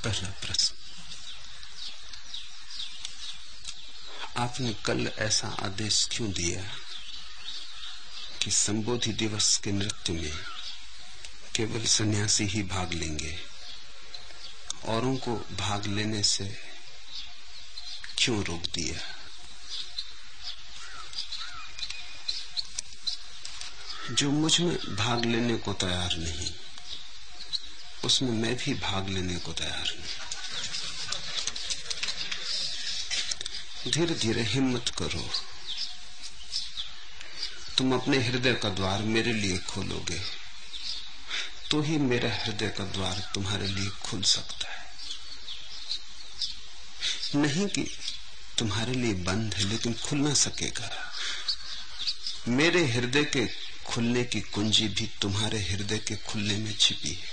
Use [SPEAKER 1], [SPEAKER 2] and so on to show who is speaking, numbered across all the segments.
[SPEAKER 1] पहला प्रश्न, आपने कल ऐसा आदेश क्यों दिया कि संबोधि दिवस के नृत्य में केवल सन्यासी ही भाग लेंगे? औरों को भाग लेने से क्यों रोक दिया? जो मुझ में भाग लेने को तैयार नहीं, उसमें मैं भी भाग लेने को तैयार नहीं। धीरे धीरे हिम्मत करो। तुम अपने हृदय का द्वार मेरे लिए खोलोगे तो ही मेरा हृदय का द्वार तुम्हारे लिए खुल सकता है। नहीं कि तुम्हारे लिए बंद है, लेकिन खुल ना सकेगा। मेरे हृदय के खुलने की कुंजी भी तुम्हारे हृदय के खुलने में छिपी है।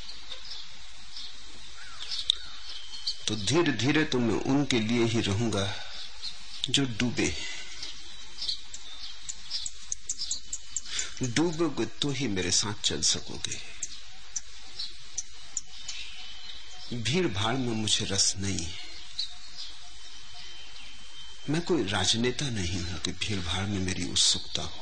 [SPEAKER 1] तो धीरे धीरे तो मैं उनके लिए ही रहूंगा जो डूबे हैं। डूबोगे तो ही मेरे साथ चल सकोगे। भीड़ भाड़ में मुझे रस नहीं है। मैं कोई राजनेता नहीं हूं कि भीड़ भाड़ में मेरी उत्सुकता हो।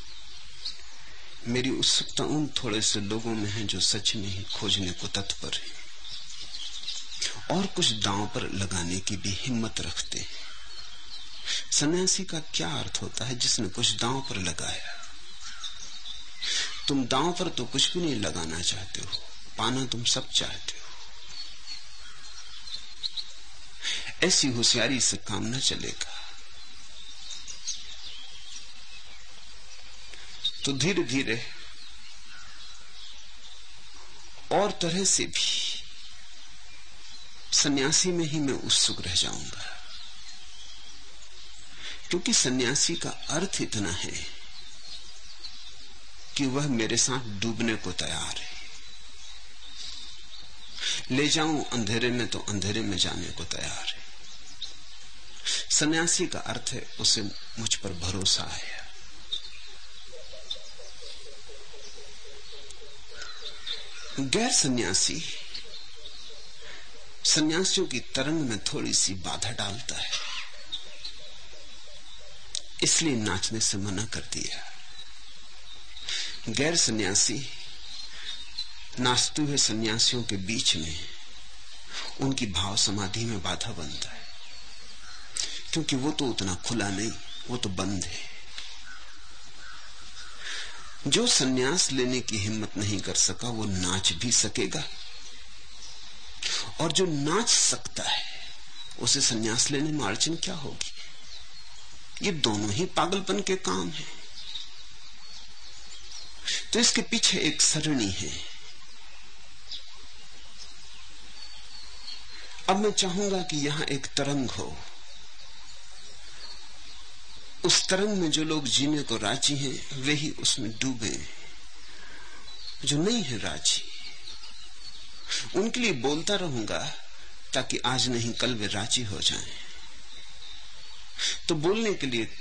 [SPEAKER 1] मेरी उत्सुकता उन थोड़े से लोगों में है जो सच में ही खोजने को तत्पर हैं और कुछ दांव पर लगाने की भी हिम्मत रखते हैं। सन्यासी का क्या अर्थ होता है जिसने कुछ दांव पर लगाया? तुम दांव पर तो कुछ भी नहीं लगाना चाहते हो, पाना तुम सब चाहते हो। ऐसी होशियारी से काम न चलेगा। तो धीरे धीरे और तरह से भी सन्यासी में ही मैं उत्सुक रह जाऊंगा, क्योंकि सन्यासी का अर्थ इतना है कि वह मेरे साथ डूबने को तैयार है। ले जाऊं अंधेरे में तो अंधेरे में जाने को तैयार है। सन्यासी का अर्थ है उसे मुझ पर भरोसा है। गैर सन्यासी सन्यासियों की तरंग में थोड़ी सी बाधा डालता है, इसलिए नाचने से मना कर दिया। गैर सन्यासी नाचते हुए सन्यासियों के बीच में उनकी भाव समाधि में बाधा बनता है, क्योंकि वो तो उतना खुला नहीं, वो तो बंद है। जो सन्यास लेने की हिम्मत नहीं कर सका वो नाच भी सकेगा, और जो नाच सकता है उसे सन्यास लेने में अड़चन क्या होगी? ये दोनों ही पागलपन के काम हैं। तो इसके पीछे एक सरणी है। अब मैं चाहूंगा कि यहां एक तरंग हो। उस तरंग में जो लोग जीने को राजी हैं वे ही उसमें डूबे। जो नहीं है राजी उनके लिए बोलता रहूंगा ताकि आज नहीं कल वे राजी हो जाएं। तो बोलने के लिए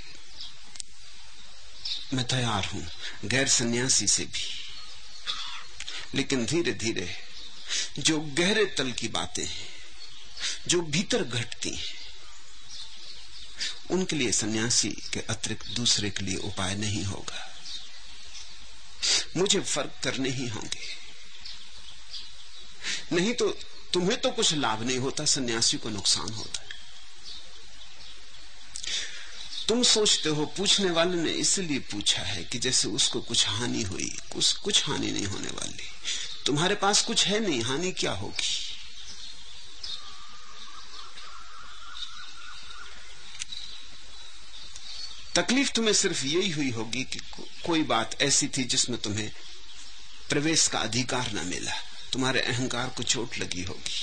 [SPEAKER 1] मैं तैयार हूं, गैर सन्यासी से भी। लेकिन धीरे धीरे जो गहरे तल की बातें हैं, जो भीतर घटती हैं, उनके लिए सन्यासी के अतिरिक्त दूसरे के लिए उपाय नहीं होगा। मुझे फर्क करने ही होंगे। नहीं तो तुम्हें तो कुछ लाभ नहीं होता, सन्यासी को नुकसान होता है। तुम सोचते हो, पूछने वाले ने इसलिए पूछा है कि जैसे उसको कुछ हानि हुई। कुछ हानि नहीं होने वाली। तुम्हारे पास कुछ है नहीं, हानि क्या होगी? तकलीफ तुम्हें सिर्फ यही हुई होगी कि कोई बात ऐसी थी जिसमें तुम्हें प्रवेश का अधिकार न मिला। तुम्हारे अहंकार को चोट लगी होगी।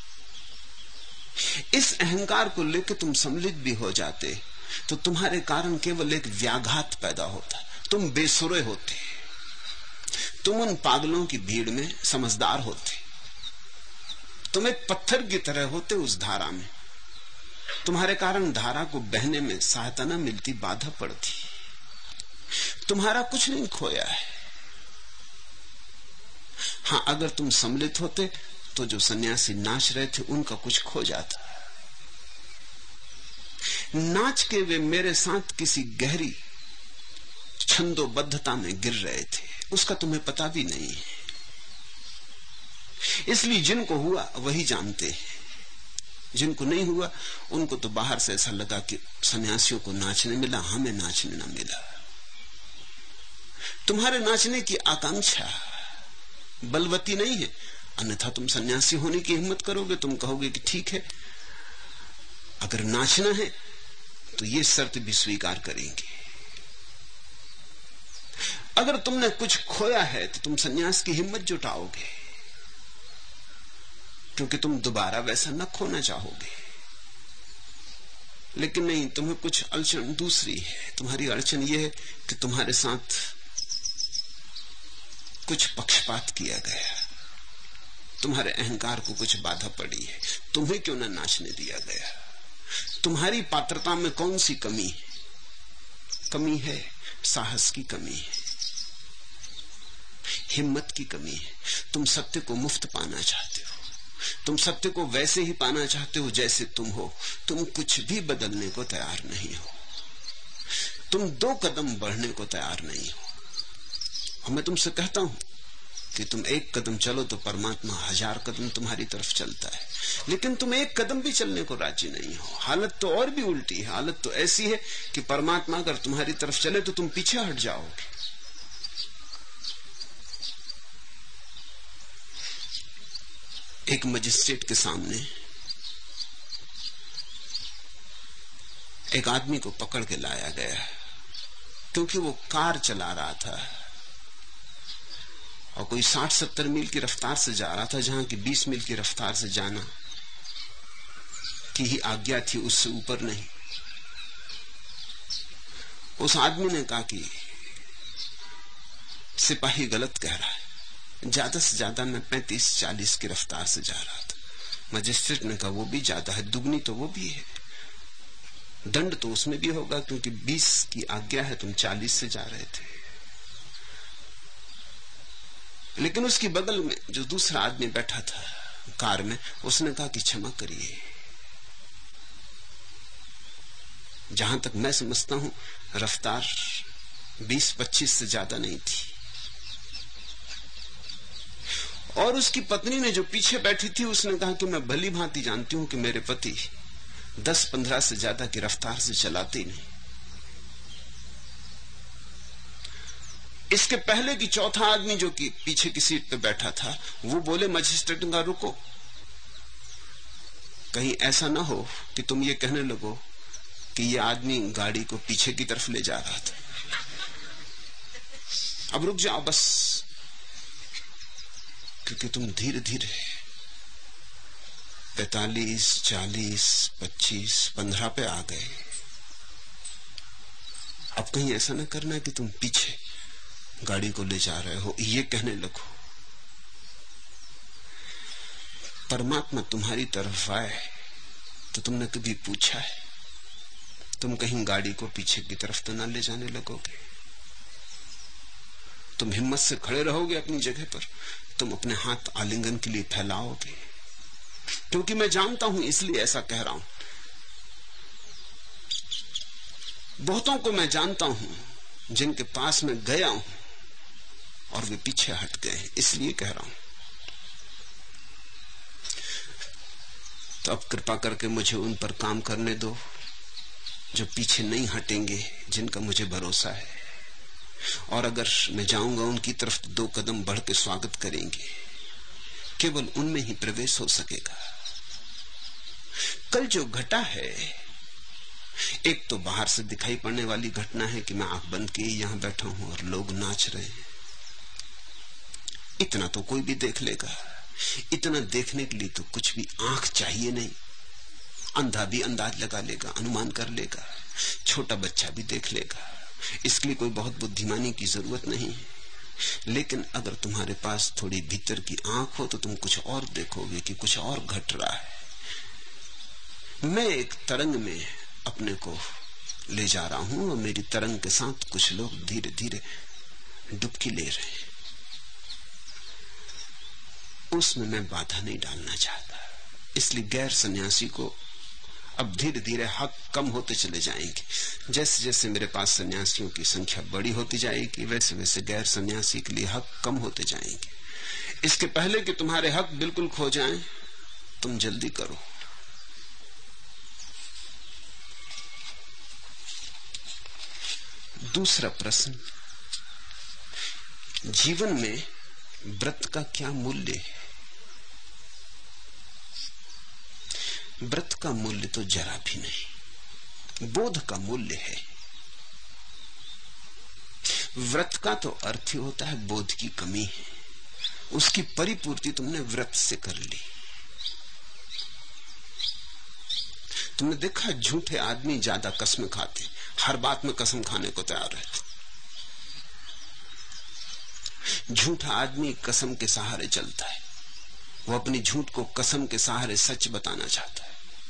[SPEAKER 1] इस अहंकार को लेकर तुम सम्मिलित भी हो जाते तो तुम्हारे कारण केवल एक व्याघात पैदा होता। तुम बेसुरे होते। तुम उन पागलों की भीड़ में समझदार होते। तुम एक पत्थर की तरह होते उस धारा में। तुम्हारे कारण धारा को बहने में सहायता न मिलती, बाधा पड़ती। तुम्हारा कुछ नहीं खोया है। हां, अगर तुम सम्मिलित होते तो जो सन्यासी नाच रहे थे उनका कुछ खो जाता। नाच के वे मेरे साथ किसी गहरी छंदोबद्धता में गिर रहे थे, उसका तुम्हें पता भी नहीं है। इसलिए जिनको हुआ वही जानते हैं, जिनको नहीं हुआ उनको तो बाहर से ऐसा लगा कि सन्यासियों को नाचने मिला, हमें नाचने न मिला। तुम्हारे नाचने की आकांक्षा बलवती नहीं है, अन्यथा तुम सन्यासी होने की हिम्मत करोगे। तुम कहोगे कि ठीक है, अगर नाचना है तो ये शर्त भी स्वीकार करेंगे। अगर तुमने कुछ खोया है तो तुम सन्यास की हिम्मत जुटाओगे, क्योंकि तुम दोबारा वैसा न खोना चाहोगे। लेकिन नहीं, तुम्हें कुछ अड़चन दूसरी है। तुम्हारी अड़चन यह है कि तुम्हारे साथ कुछ पक्षपात किया गया, तुम्हारे अहंकार को कुछ बाधा पड़ी है, तुम्हें क्यों न नाचने दिया गया। तुम्हारी पात्रता में कौन सी कमी है? कमी है साहस की कमी है, हिम्मत की कमी है। तुम सत्य को मुफ्त पाना चाहते हो, तुम सत्य को वैसे ही पाना चाहते हो जैसे तुम हो। तुम कुछ भी बदलने को तैयार नहीं हो, तुम 2 कदम बढ़ने को तैयार नहीं हो। और मैं तुमसे कहता हूं कि तुम 1 कदम चलो तो परमात्मा 1000 कदम तुम्हारी तरफ चलता है, लेकिन तुम 1 कदम भी चलने को राजी नहीं हो। हालत तो और भी उल्टी है, हालत तो ऐसी है कि परमात्मा अगर तुम्हारी तरफ चले तो तुम पीछे हट जाओगे। एक मजिस्ट्रेट के सामने एक आदमी को पकड़ के लाया गया, क्योंकि वो कार चला रहा था और कोई 60-70 मील की रफ्तार से जा रहा था, जहां की 20 मील की रफ्तार से जाना की ही आज्ञा थी, उससे ऊपर नहीं। उस आदमी ने कहा कि सिपाही गलत कह रहा है, ज्यादा से ज्यादा मैं 35-40 की रफ्तार से जा रहा था। मजिस्ट्रेट ने कहा वो भी ज्यादा है, दुगनी तो वो भी है, दंड तो उसमें भी होगा, क्योंकि 20 की आज्ञा है, तुम 40 से जा रहे थे। लेकिन उसकी बगल में जो दूसरा आदमी बैठा था कार में, उसने कहा कि क्षमा करिए, जहां तक मैं समझता हूं रफ्तार 20-25 से ज्यादा नहीं थी। और उसकी पत्नी ने जो पीछे बैठी थी, उसने कहा कि मैं भली भांति जानती हूं कि मेरे पति 10-15 से ज्यादा की रफ्तार से चलाते ही नहीं। इसके पहले की चौथा आदमी जो कि पीछे की सीट पे बैठा था, वो बोले मजिस्ट्रेट का रुको, कहीं ऐसा ना हो कि तुम ये कहने लगो कि ये आदमी गाड़ी को पीछे की तरफ ले जा रहा था। अब रुक जाओ बस, क्योंकि तुम धीरे धीरे 45, 40, 25, 15 पे आ गए। अब कहीं ऐसा ना करना कि तुम पीछे गाड़ी को ले जा रहे हो, ये कहने लगो। परमात्मा तुम्हारी तरफ आए तो तुमने कभी पूछा है? तुम कहीं गाड़ी को पीछे की तरफ तो ना ले जाने लगोगे। तुम हिम्मत से खड़े रहोगे अपनी जगह पर, तुम अपने हाथ आलिंगन के लिए फैलाओगे। क्योंकि मैं जानता हूं, इसलिए ऐसा कह रहा हूं। बहुतों को मैं जानता हूं जिनके पास मैं गया हूं और वे पीछे हट गए हैं, इसलिए कह रहा हूं। तो अब कृपा करके मुझे उन पर काम करने दो जो पीछे नहीं हटेंगे, जिनका मुझे भरोसा है। और अगर मैं जाऊंगा उनकी तरफ तो 2 कदम बढ़ के स्वागत करेंगे। केवल उनमें ही प्रवेश हो सकेगा। कल जो घटा है, एक तो बाहर से दिखाई पड़ने वाली घटना है कि मैं आंख बंद किए यहां बैठा हूं और लोग नाच रहे हैं। इतना तो कोई भी देख लेगा। इतना देखने के लिए तो कुछ भी आंख चाहिए नहीं। अंधा भी अंदाज लगा लेगा, अनुमान कर लेगा, छोटा बच्चा भी देख लेगा। इसके लिए कोई बहुत बुद्धिमानी की जरूरत नहीं है। लेकिन अगर तुम्हारे पास थोड़ी भीतर की आंख हो तो तुम कुछ और देखोगे कि कुछ और घट रहा है। मैं एक तरंग में अपने को ले जा रहा हूं और मेरी तरंग के साथ कुछ लोग धीरे धीरे डुबकी ले रहे हैं। उसमें मैं बाधा नहीं डालना चाहता। इसलिए गैर सन्यासी को अब धीरे धीरे हक कम होते चले जाएंगे। जैसे जैसे मेरे पास सन्यासियों की संख्या बड़ी होती जाएगी, वैसे वैसे गैर सन्यासी के लिए हक कम होते जाएंगे। इसके पहले कि तुम्हारे हक बिल्कुल खो जाएं, तुम जल्दी करो। दूसरा प्रश्न, जीवन में व्रत का क्या मूल्य है? व्रत का मूल्य तो जरा भी नहीं, बोध का मूल्य है। व्रत का तो अर्थ ही होता है बोध की कमी है, उसकी परिपूर्ति तुमने व्रत से कर ली। तुमने देखा झूठे आदमी ज्यादा कसम खाते, हर बात में कसम खाने को तैयार रहते। झूठा आदमी कसम के सहारे चलता है, वो अपनी झूठ को कसम के सहारे सच बताना चाहता है।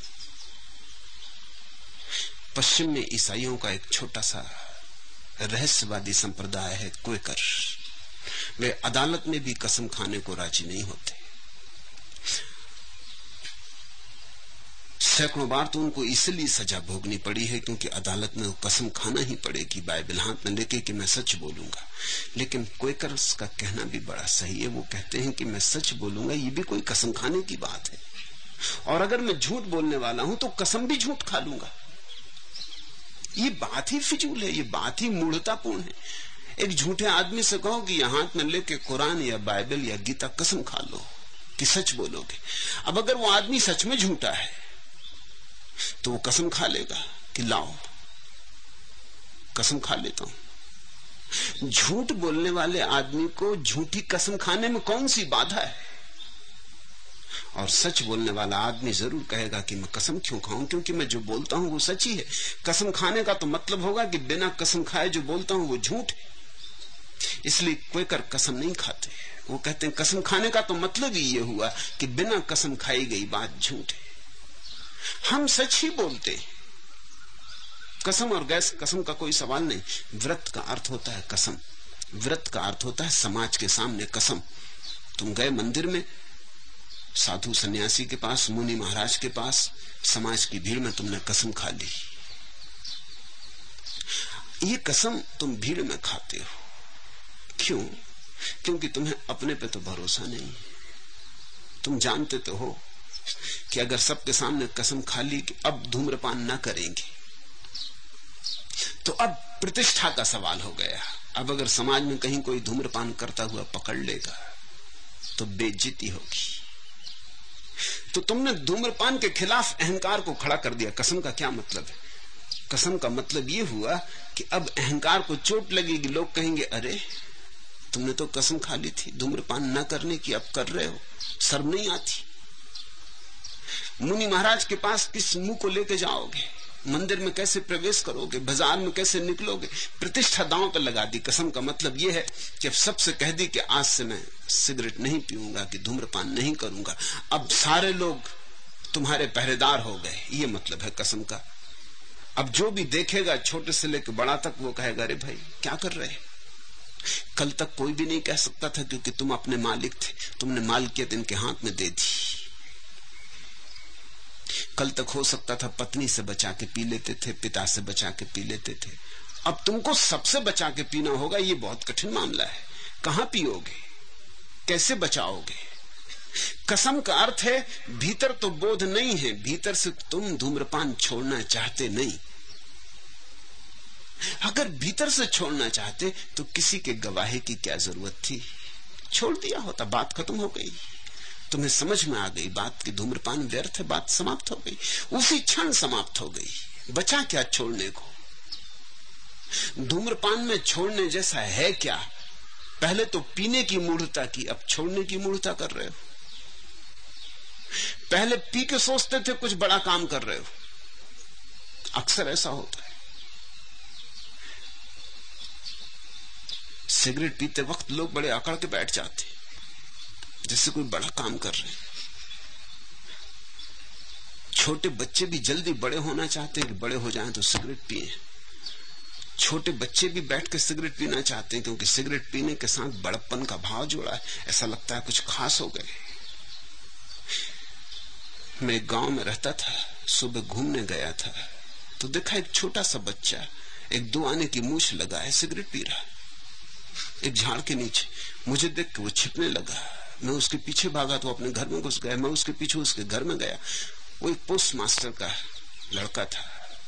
[SPEAKER 1] पश्चिम में ईसाइयों का एक छोटा सा रहस्यवादी संप्रदाय है क्वेकर। वे अदालत में भी कसम खाने को राजी नहीं होते। सैकड़ों बार तो उनको इसलिए सजा भोगनी पड़ी है क्योंकि अदालत में वो कसम खाना ही पड़ेगी, बाइबल हाथ में लेके कि मैं सच बोलूंगा। लेकिन क्वेकर्स का कहना भी बड़ा सही है। वो कहते हैं कि मैं सच बोलूंगा, ये भी कोई कसम खाने की बात है, और अगर मैं झूठ बोलने वाला हूं तो कसम भी झूठ खा लूंगा। ये बात ही फिजूल है, ये बात ही मूढ़तापूर्ण है। एक झूठे आदमी से कहो कि यह हाथ में लेके कुरान या बाइबल या गीता कसम खा लो कि सच बोलोगे। अब अगर वो आदमी सच में झूठा है तो वो कसम खा लेगा कि लाओ कसम खा लेता हूं। झूठ बोलने वाले आदमी को झूठी कसम खाने में कौन सी बाधा है? और सच बोलने वाला आदमी जरूर कहेगा कि मैं कसम क्यों खाऊं, क्योंकि मैं जो बोलता हूं वो सच ही है। कसम खाने का तो मतलब होगा कि बिना कसम खाए जो बोलता हूं वो झूठ है। इसलिए क्वेकर कसम नहीं खाते। वो कहते हैं कसम खाने का तो मतलब ही ये हुआ कि बिना कसम खाई गई बात झूठ है। हम सच ही बोलते, कसम और गैस कसम का कोई सवाल नहीं। व्रत का अर्थ होता है कसम, व्रत का अर्थ होता है समाज के सामने कसम। तुम गए मंदिर में, साधु सन्यासी के पास, मुनि महाराज के पास, समाज की भीड़ में तुमने कसम खा ली। ये कसम तुम भीड़ में खाते हो, क्यों? क्योंकि तुम्हें अपने पे तो भरोसा नहीं है। तुम जानते तो हो कि अगर सबके सामने कसम खा ली कि अब धूम्रपान न करेंगे तो अब प्रतिष्ठा का सवाल हो गया। अब अगर समाज में कहीं कोई धूम्रपान करता हुआ पकड़ लेगा तो बेइज्जती होगी। तो तुमने धूम्रपान के खिलाफ अहंकार को खड़ा कर दिया। कसम का क्या मतलब है? कसम का मतलब यह हुआ कि अब अहंकार को चोट लगेगी। लोग कहेंगे अरे तुमने तो कसम खा ली थी धूम्रपान न करने की, अब कर रहे हो, शर्म नहीं आती? मुनि महाराज के पास किस मुंह को लेके जाओगे? मंदिर में कैसे प्रवेश करोगे? बाजार में कैसे निकलोगे? प्रतिष्ठा दांव पर लगा दी। कसम का मतलब यह है कि अब सबसे कह दी कि आज से मैं सिगरेट नहीं पीऊंगा, कि धूम्रपान नहीं करूंगा। अब सारे लोग तुम्हारे पहरेदार हो गए, ये मतलब है कसम का। अब जो भी देखेगा, छोटे से लेकर बड़ा तक, वो कहेगा अरे भाई क्या कर रहे? कल तक कोई भी नहीं कह सकता था क्योंकि तुम अपने मालिक थे, तुमने मालिकियत इनके हाथ में दे दी। कल तक हो सकता था पत्नी से बचा के पी लेते थे, पिता से बचा के पी लेते थे, अब तुमको सबसे बचा के पीना होगा। ये बहुत कठिन मामला है। कहां पियोगे? कैसे बचाओगे? कसम का अर्थ है भीतर तो बोध नहीं है, भीतर से तुम धूम्रपान छोड़ना चाहते नहीं। अगर भीतर से छोड़ना चाहते तो किसी के गवाही की क्या जरूरत थी? छोड़ दिया होता, बात खत्म हो गई। तुम्हें समझ में आ गई बात कि धूम्रपान व्यर्थ है, बात समाप्त हो गई, उसी क्षण समाप्त हो गई। बचा क्या छोड़ने को? धूम्रपान में छोड़ने जैसा है क्या? पहले तो पीने की मूढ़ता की, अब छोड़ने की मूढ़ता कर रहे हो। पहले पी के सोचते थे कुछ बड़ा काम कर रहे हो। अक्सर ऐसा होता है। सिगरेट पीते वक्त लोग बड़े अकड़ के बैठ जाते जैसे कोई बड़ा काम कर रहे हैं। छोटे बच्चे भी जल्दी बड़े होना चाहते हैं कि बड़े हो जाएं तो सिगरेट पिए। छोटे बच्चे भी बैठ के सिगरेट पीना चाहते हैं क्योंकि सिगरेट पीने के साथ बड़प्पन का भाव जुड़ा है। ऐसा लगता है कुछ खास हो गए। मैं एक गांव में रहता था, सुबह घूमने गया था तो देखा एक छोटा सा बच्चा एक 2 आने की मूछ लगाए सिगरेट पी रहा एक झाड़ के नीचे। मुझे देख के वो छिपने लगा, मैं उसके पीछे भागा तो अपने घर में घुस गया। मैं उसके पीछे उसके घर में गया। वो एक पोस्ट मास्टर का लड़का था।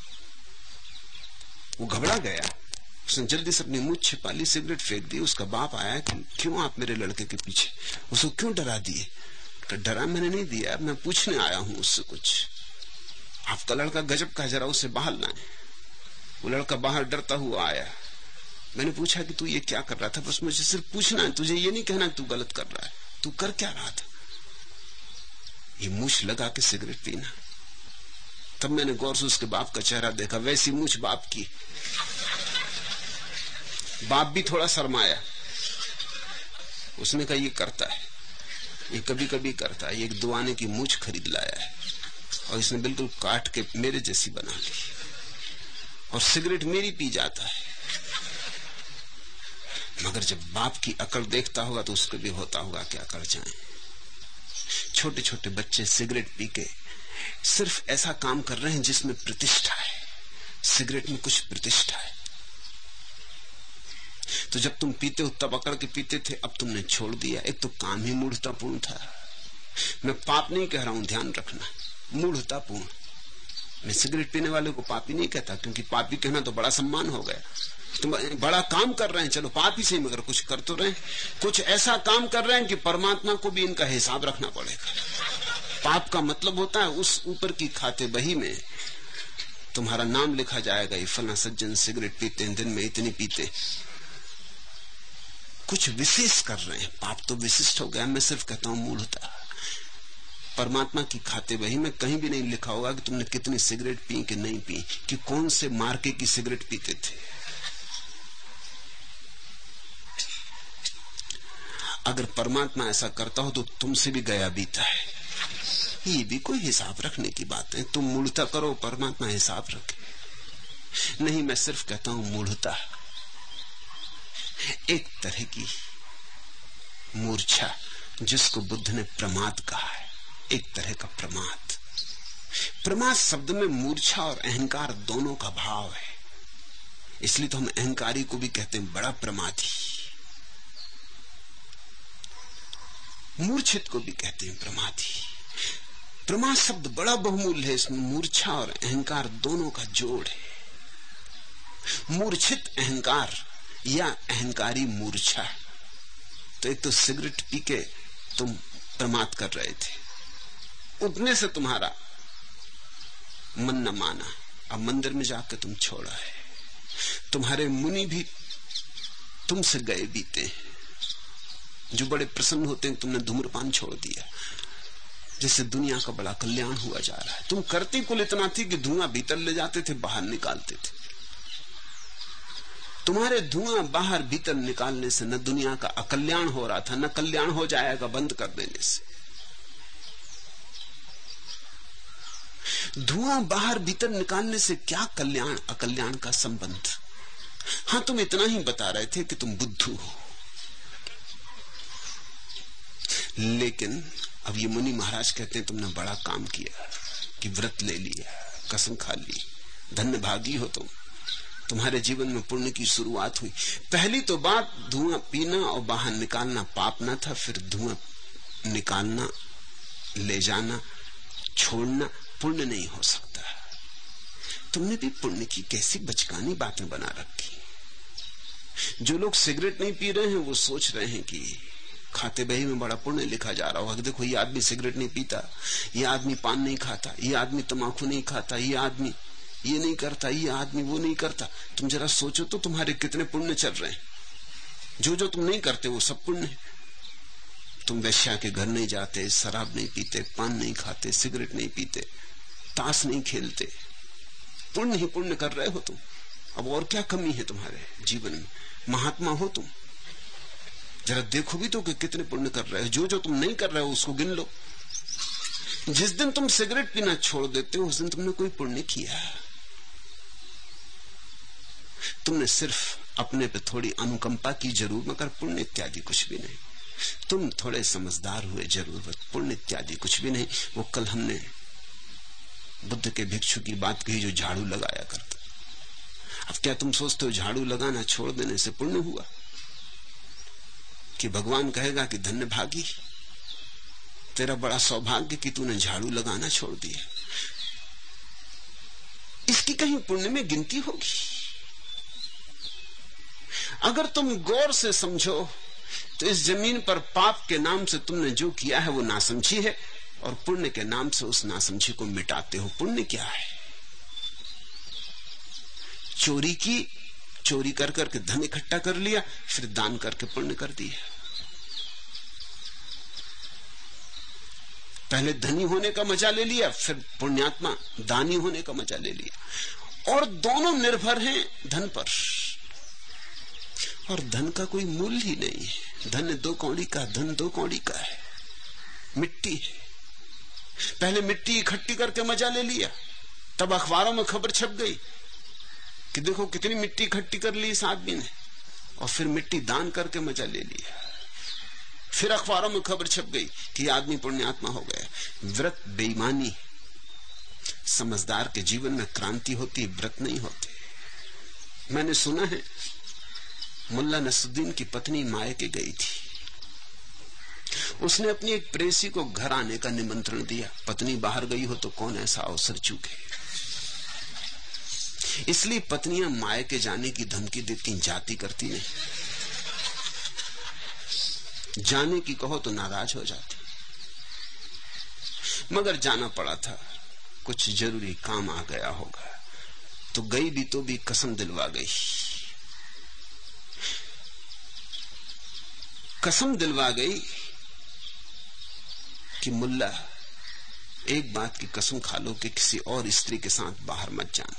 [SPEAKER 1] वो घबरा गया, उसने जल्दी से अपनी मूछ छिपा ली, सिगरेट फेंक दी। उसका बाप आया कि क्यों आप मेरे लड़के के पीछे? उसको क्यों डरा दिए? डरा मैंने नहीं दिया, मैं पूछने आया हूं उससे कुछ। आपका लड़का गजब का, जरा उसे बाहर लाए। वो लड़का बाहर डरता हुआ आया। मैंने पूछा कि तू ये क्या कर रहा था? बस मुझे सिर्फ पूछना है, तुझे ये नहीं कहना कि तू गलत कर रहा है। तू कर क्या रहा था? ये मूछ लगा के सिगरेट पीना। तब मैंने गौर से उसके बाप का चेहरा देखा, वैसी मूछ बाप की। बाप भी थोड़ा शर्माया। उसने कहा ये करता है, ये कभी कभी करता है। ये एक 2 आने की मूछ खरीद लाया है और इसने बिल्कुल काट के मेरे जैसी बना ली और सिगरेट मेरी पी जाता है। मगर जब बाप की अकड़ देखता होगा तो उसको भी होता होगा क्या कर जाए। छोटे छोटे बच्चे सिगरेट पी के सिर्फ ऐसा काम कर रहे हैं जिसमें प्रतिष्ठा है। सिगरेट में कुछ प्रतिष्ठा है। तो जब तुम पीते हो तब अकड़ के पीते थे, अब तुमने छोड़ दिया। एक तो काम ही मूढ़तापूर्ण था। मैं पाप नहीं कह रहा हूं, ध्यान रखना, मूढ़तापूर्ण। मैं सिगरेट पीने वाले को पापी नहीं कहता, क्योंकि पापी कहना तो बड़ा सम्मान हो गया। तुम बड़ा काम कर रहे हैं, चलो पापी से, मगर कुछ कर तो रहे हैं। कुछ ऐसा काम कर रहे हैं कि परमात्मा को भी इनका हिसाब रखना पड़ेगा। पाप का मतलब होता है उस ऊपर की खाते बही में तुम्हारा नाम लिखा जाएगा, ये फला सज्जन सिगरेट पीते हैं, दिन में इतनी पीते। कुछ विशेष कर रहे हैं, पाप तो विशिष्ट हो गया। मैं सिर्फ कहता हूं मूढ़ता। परमात्मा की खाते बही में कहीं भी नहीं लिखा होगा कि तुमने कितनी सिगरेट पी कि नहीं पी, कि कौन से मार्के की सिगरेट पीते थे। अगर परमात्मा ऐसा करता हो तो तुमसे भी गया बीता है। ये भी कोई हिसाब रखने की बात है। तुम मूढ़ता करो, परमात्मा हिसाब रखे। नहीं, मैं सिर्फ कहता हूं मूढ़ता एक तरह की मूर्छा, जिसको बुद्ध ने प्रमाद कहा है, एक तरह का प्रमाद। प्रमाद शब्द में मूर्छा और अहंकार दोनों का भाव है। इसलिए तो हम अहंकारी को भी कहते हैं बड़ा प्रमादी, मूर्छित को भी कहते हैं प्रमादी। प्रमाद शब्द बड़ा बहुमूल्य है। इसमें मूर्छा और अहंकार दोनों का जोड़ है। मूर्छित अहंकार या अहंकारी मूर्छा। तो एक तो सिगरेट पी के तुम प्रमाद कर रहे थे, उतने से तुम्हारा मन न माना, अब मंदिर में जाकर तुम छोड़ा है। तुम्हारे मुनि भी तुमसे गए बीते हैं, जो बड़े प्रसन्न होते हैं तुमने धूम्रपान छोड़ दिया, जिससे दुनिया का बड़ा कल्याण हुआ जा रहा है। तुम करती कुल इतना थी कि धुआं भीतर ले जाते थे, बाहर निकालते थे। तुम्हारे धुआं बाहर भीतर निकालने से न दुनिया का अकल्याण हो रहा था, न कल्याण हो जाएगा बंद कर देने से। धुआं बाहर भीतर निकालने से क्या कल्याण अकल्याण का संबंध? हां, तुम इतना ही बता रहे थे कि तुम बुद्धू हो। लेकिन अब ये मुनि महाराज कहते हैं तुमने बड़ा काम किया कि व्रत ले लिया, कसम खा ली, धन्य भागी हो तुम। तुम्हारे जीवन में पुण्य की शुरुआत हुई। पहली तो बात, धुआं पीना और बाहर निकालना पाप ना था, फिर धुआं निकालना, ले जाना, छोड़ना पुण्य नहीं हो सकता। तुमने भी पुण्य की कैसी बचकानी बातें बना रखी। जो लोग सिगरेट नहीं पी रहे हैं वो सोच रहे हैं कि खाते बही में बड़ा पुण्य लिखा जा रहा होगा। देखो, ये आदमी सिगरेट नहीं पीता, ये आदमी पान नहीं खाता, ये आदमी तंबाकू नहीं खाता, ये आदमी ये नहीं करता, ये आदमी वो नहीं करता। तुम जरा सोचो तो तुम्हारे कितने पुण्य चल रहे हैं। जो जो तुम नहीं करते वो सब पुण्य है। तुम वैश्या के घर नहीं जाते, शराब नहीं पीते, पान नहीं खाते, सिगरेट नहीं पीते, ताश नहीं खेलते, पुण्य ही पुण्य कर रहे हो तुम। अब और क्या कमी है तुम्हारे जीवन में? महात्मा हो तुम। जरा देखो भी तो कि कितने पुण्य कर रहे हो। जो जो तुम नहीं कर रहे हो उसको गिन लो। जिस दिन तुम सिगरेट पीना छोड़ देते हो उस दिन तुमने कोई पुण्य किया। तुमने सिर्फ अपने पे थोड़ी अनुकंपा की जरूर, मगर पुण्य इत्यादि कुछ भी नहीं। तुम थोड़े समझदार हुए जरूर, पुण्य इत्यादि कुछ भी नहीं। वो कल हमने बुद्ध के भिक्षु की बात कही जो झाड़ू लगाया करता। अब क्या तुम सोचते हो झाड़ू लगाना छोड़ देने से पुण्य हुआ? कि भगवान कहेगा कि धन्य भागी, तेरा बड़ा सौभाग्य कि तूने झाड़ू लगाना छोड़ दिया। इसकी कहीं पुण्य में गिनती होगी? अगर तुम गौर से समझो तो इस जमीन पर पाप के नाम से तुमने जो किया है वो नासमझी है, और पुण्य के नाम से उस नासमझी को मिटाते हो। पुण्य क्या है? चोरी की, चोरी कर करके धन इकट्ठा कर लिया, फिर दान करके पुण्य कर दिया। पहले धनी होने का मजा ले लिया, फिर पुण्यात्मा दानी होने का मजा ले लिया। और दोनों निर्भर हैं धन पर, और धन का कोई मूल्य ही नहीं है। धन 2 कौड़ी का, धन 2 कौड़ी का है, मिट्टी है। पहले मिट्टी इकट्ठी करके मजा ले लिया, तब अखबारों में खबर छप गई कि देखो कितनी मिट्टी इकट्ठी कर ली इस आदमी ने, और फिर मिट्टी दान करके मजा ले लिया। फिर अखबारों में खबर छप गई कि आदमी पुण्यात्मा हो गया। व्रत बेईमानी। समझदार के जीवन में क्रांति होती है, व्रत नहीं होते। मैंने सुना है मुल्ला नसरुद्दीन की पत्नी मायके गई थी, उसने अपनी एक प्रेसी को घर आने का निमंत्रण दिया। पत्नी बाहर गई हो तो कौन ऐसा अवसर चूके, इसलिए पत्नियां मायके जाने की धमकी देती, जाती करती नहीं। जाने की कहो तो नाराज हो जाती, मगर जाना पड़ा था, कुछ जरूरी काम आ गया होगा, तो गई भी तो भी कसम दिलवा गई। कसम दिलवा गई कि मुल्ला एक बात की कसम खा लो कि किसी और स्त्री के साथ बाहर मत जाना।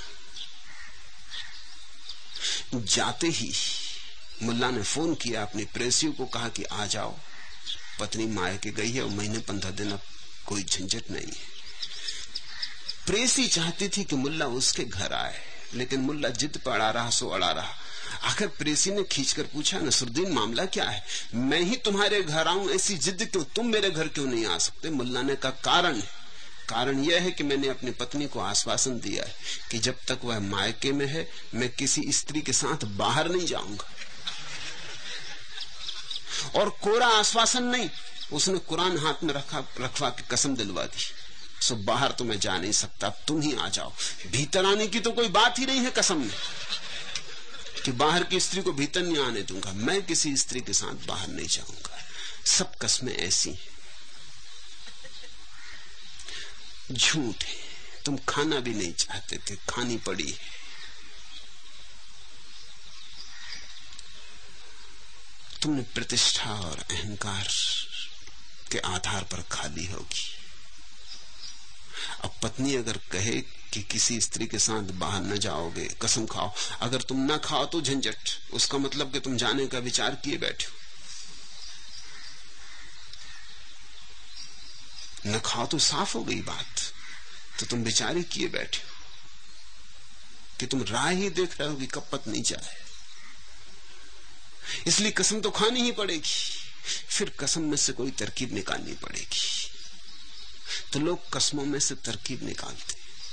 [SPEAKER 1] जाते ही मुल्ला ने फोन किया अपनी प्रेसियों को, कहा कि आ जाओ, पत्नी मायके गई है और महीने 15 दिन अब कोई झंझट नहीं है। प्रेसी चाहती थी कि मुल्ला उसके घर आए, लेकिन मुल्ला जिद पर अड़ा रहा सो अड़ा रहा। आखिर प्रेसी ने खींचकर पूछा, नसरुद्दीन मामला क्या है? मैं ही तुम्हारे घर आऊं, ऐसी जिद क्यों? तुम मेरे घर क्यों नहीं आ सकते? मुल्ला ने कहा कारण यह है कि मैंने अपनी पत्नी को आश्वासन दिया है कि जब तक वह मायके में है मैं किसी स्त्री के साथ बाहर नहीं जाऊंगा। और कोरा आश्वासन नहीं, उसने कुरान हाथ में रखवा के कसम दिलवा दी। सो बाहर तो मैं जा नहीं सकता, तुम ही आ जाओ। भीतर आने की तो कोई बात ही नहीं है कसम में कि बाहर की स्त्री को भीतर नहीं आने दूंगा। मैं किसी स्त्री के साथ बाहर नहीं जाऊंगा। सब कस्में ऐसी हैं, झूठ है। तुम खाना भी नहीं चाहते थे, खानी पड़ी है। तुमने प्रतिष्ठा और अहंकार के आधार पर खा ली होगी। अब पत्नी अगर कहे कि किसी स्त्री के साथ बाहर न जाओगे, कसम खाओ, अगर तुम न खाओ तो झंझट, उसका मतलब कि तुम जाने का विचार किए बैठे हो। न खाओ तो साफ हो गई बात, तो तुम विचार किए बैठे हो कि तुम राह ही देख रहे हो कि कब पत्नी जाए। इसलिए कसम तो खानी ही पड़ेगी, फिर कसम में से कोई तरकीब निकालनी पड़ेगी। तो लोग कसमों में से तरकीब निकालते।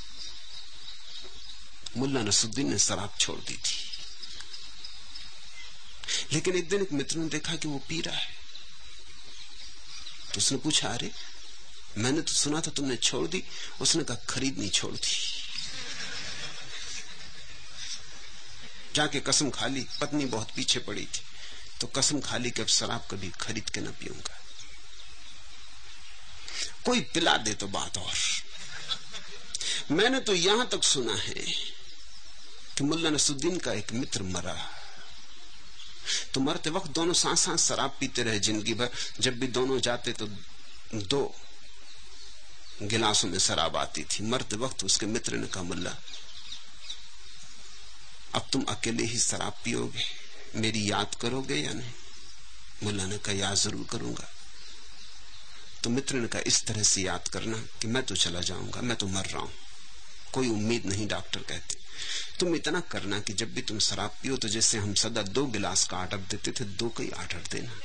[SPEAKER 1] मुल्ला नसरुद्दीन ने शराब छोड़ दी थी, लेकिन एक दिन एक मित्र ने देखा कि वो पी रहा है, तो उसने पूछा, अरे मैंने तो सुना था तुमने छोड़ दी। उसने कहा, खरीद नहीं छोड़ दी, जाके कसम खा ली। पत्नी बहुत पीछे पड़ी थी, तो कसम खा ली कि अब शराब कभी खरीद के न पीऊंगा। कोई पिला दे तो बात और। मैंने तो यहां तक सुना है कि मुल्ला नसरुद्दीन का एक मित्र मरा, तो मरते वक्त दोनों साथ साथ शराब पीते रहे जिंदगी भर। जब भी दोनों जाते तो 2 गिलासों में शराब आती थी। मरते वक्त उसके मित्र ने कहा, मुल्ला अब तुम अकेले ही शराब पियोगे, मेरी याद करोगे या नहीं? मुल्ला ने कहा, याद जरूर करूंगा। तो मित्र ने कहा, इस तरह से याद करना कि मैं तो चला जाऊंगा, मैं तो मर रहा हूं, कोई उम्मीद नहीं, डॉक्टर कहते। तुम इतना करना कि जब भी तुम शराब पियो तो जैसे हम सदा 2 गिलास का आर्डर देते थे, 2 का ही आर्डर देना।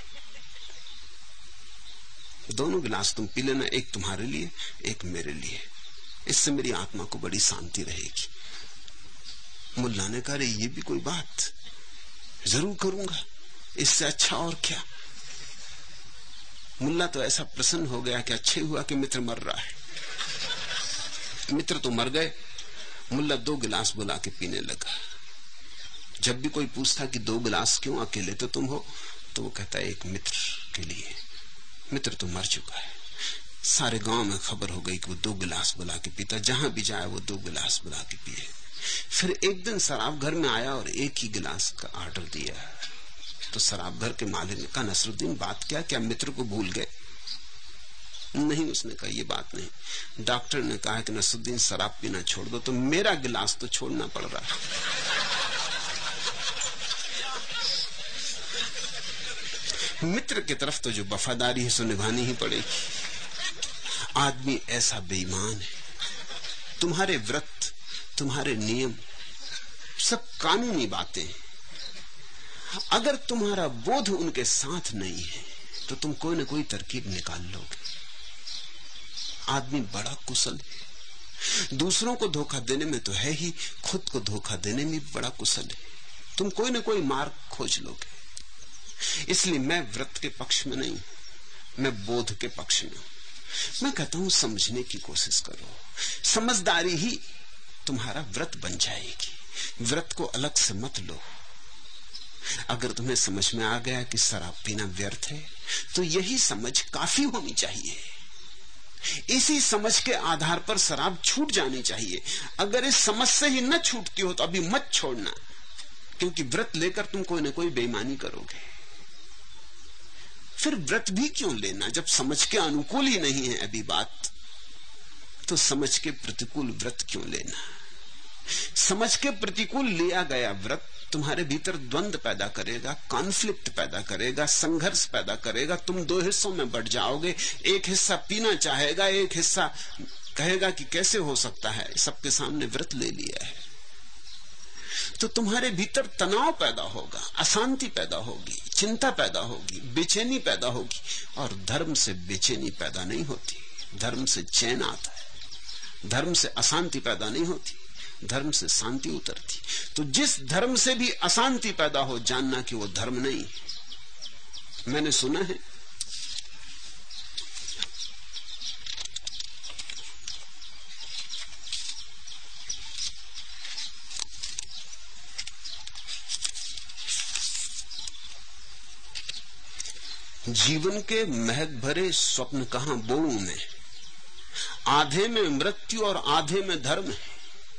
[SPEAKER 1] दोनों गिलास तुम पी लेना, एक तुम्हारे लिए, एक मेरे लिए। इससे मेरी आत्मा को बड़ी शांति रहेगी। मुल्ला ने कहा, ये भी कोई बात, जरूर करूंगा, इससे अच्छा और क्या। मुल्ला तो ऐसा प्रसन्न हो गया कि अच्छे हुआ कि मित्र मर रहा है। मित्र तो मर गए। मुल्ला 2 गिलास बुला के पीने लगा। जब भी कोई पूछता कि 2 गिलास क्यों, अकेले तो तुम हो, तो वो कहता है एक मित्र के लिए। मित्र तो मर चुका है। सारे गांव में खबर हो गई कि वो 2 गिलास बुला के पीता, जहां भी जाए वो 2 गिलास बुला के पिए। फिर एक दिन शराब घर में आया और एक ही गिलास का ऑर्डर दिया। तो शराब घर के मालिक ने कहा, नसरुद्दीन बात क्या मित्र को भूल गए? नहीं, उसने कहा ये बात नहीं। डॉक्टर ने कहा कि नसरुद्दीन शराब पीना छोड़ दो, तो मेरा गिलास तो छोड़ना पड़ रहा है। मित्र की तरफ तो जो वफादारी है सो निभानी ही पड़ेगी। आदमी ऐसा बेईमान है। तुम्हारे व्रत, तुम्हारे नियम सब कानूनी बातें हैं। अगर तुम्हारा बोध उनके साथ नहीं है तो तुम कोई न कोई तरकीब निकाल लोगे। आदमी बड़ा कुशल है। दूसरों को धोखा देने में तो है ही, खुद को धोखा देने में भी बड़ा कुशल है। तुम कोई न कोई मार्ग खोज लोगे। इसलिए मैं व्रत के पक्ष में नहीं, मैं बोध के पक्ष में हूं। मैं कहता हूं समझने की कोशिश करो। समझदारी ही तुम्हारा व्रत बन जाएगी। व्रत को अलग से मत लो। अगर तुम्हें समझ में आ गया कि शराब पीना व्यर्थ है, तो यही समझ काफी होनी चाहिए। इसी समझ के आधार पर शराब छूट जानी चाहिए। अगर इस समझ से ही न छूटती हो तो अभी मत छोड़ना, क्योंकि व्रत लेकर तुम कोई न कोई बेईमानी करोगे। फिर व्रत भी क्यों लेना जब समझ के अनुकूल ही नहीं है अभी बात, तो समझ के प्रतिकूल व्रत क्यों लेना? समझ के प्रतिकूल लिया गया व्रत तुम्हारे भीतर द्वंद्व पैदा करेगा, कॉन्फ्लिक्ट पैदा करेगा, संघर्ष पैदा करेगा। तुम 2 हिस्सों में बंट जाओगे। एक हिस्सा पीना चाहेगा, एक हिस्सा कहेगा कि कैसे हो सकता है, सबके सामने व्रत ले लिया है। तो तुम्हारे भीतर तनाव पैदा होगा, अशांति पैदा होगी, चिंता पैदा होगी, बेचैनी पैदा होगी। और धर्म से बेचैनी पैदा नहीं होती, धर्म से चैन आता है। धर्म से अशांति पैदा नहीं होती, धर्म से शांति उतरती। तो जिस धर्म से भी अशांति पैदा हो, जानना कि वो धर्म नहीं। मैंने सुना है जीवन के महक भरे स्वप्न कहां बोऊं मैं, आधे में मृत्यु और आधे में धर्म है।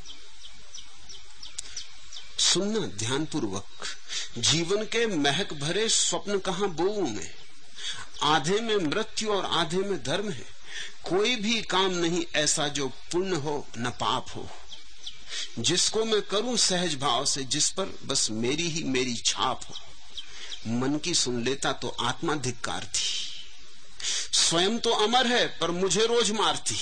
[SPEAKER 1] सुनना ध्यानपूर्वक। जीवन के महक भरे स्वप्न कहां बोऊं मैं, आधे में मृत्यु और आधे में धर्म है। कोई भी काम नहीं ऐसा जो पुण्य हो न पाप हो, जिसको मैं करूं सहज भाव से, जिस पर बस मेरी ही मेरी छाप हो। मन की सुन लेता तो आत्मा धिक्कारती, स्वयं तो अमर है पर मुझे रोज मारती।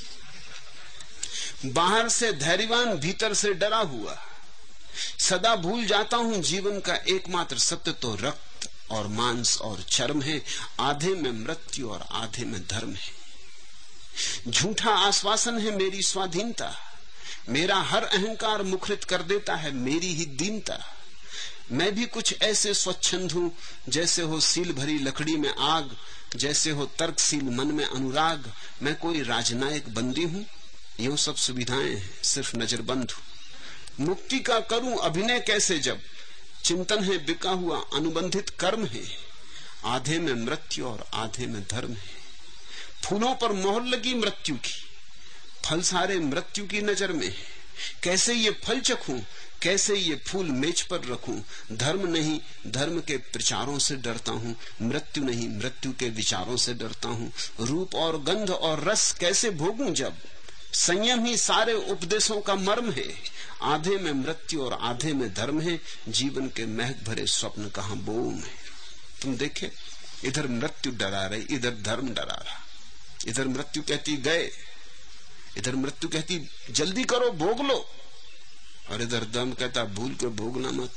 [SPEAKER 1] बाहर से धैर्यवान, भीतर से डरा हुआ, सदा भूल जाता हूं जीवन का एकमात्र सत्य तो रक्त और मांस और चर्म है। आधे में मृत्यु और आधे में धर्म है। झूठा आश्वासन है मेरी स्वाधीनता, मेरा हर अहंकार मुखरित कर देता है मेरी ही दीनता। मैं भी कुछ ऐसे स्वच्छंद हूं जैसे हो सील भरी लकड़ी में आग, जैसे हो तर्कशील मन में अनुराग। मैं कोई राजनायक बंदी हूं, यूं सब सुविधाएं हैं, सिर्फ नजरबंद हूं। मुक्ति का करूं अभिनय कैसे जब चिंतन है बिका हुआ अनुबंधित कर्म है। आधे में मृत्यु और आधे में धर्म है। फूलों पर मोहर लगी मृत्यु की, फल सारे मृत्यु की नजर में है। कैसे ये फल चखूं, कैसे ये फूल मेज पर रखूं। धर्म नहीं धर्म के प्रचारों से डरता हूं, मृत्यु नहीं मृत्यु के विचारों से डरता हूं। रूप और गंध और रस कैसे भोगूं जब, संयम ही सारे उपदेशों का मर्म है। आधे में मृत्यु और आधे में धर्म है। जीवन के महक भरे स्वप्न कहां बोऊं मैं। तुम देखे, इधर मृत्यु डरा रही, इधर धर्म डरा रहा। इधर मृत्यु कहती गए, इधर मृत्यु कहती जल्दी करो भोग लो, और इधर दम कहता भूल के भोगना मत,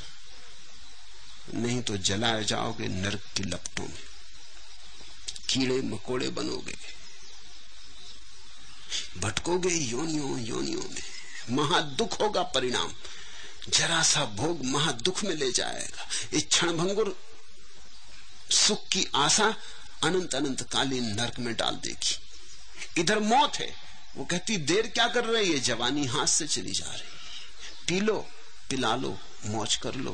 [SPEAKER 1] नहीं तो जलाए जाओगे नरक की लपटों में, कीड़े मकोड़े बनोगे। भटकोगे योनियों योनियों में, महादुख होगा परिणाम। जरा सा भोग महादुख में ले जाएगा। इस क्षणभंगुर सुख की आशा अनंत अनंत कालीन नरक में डाल देगी। इधर मौत है, वो कहती देर क्या कर रही है, जवानी हाथ से चली जा रही, पी लो पिला लो मौज कर लो,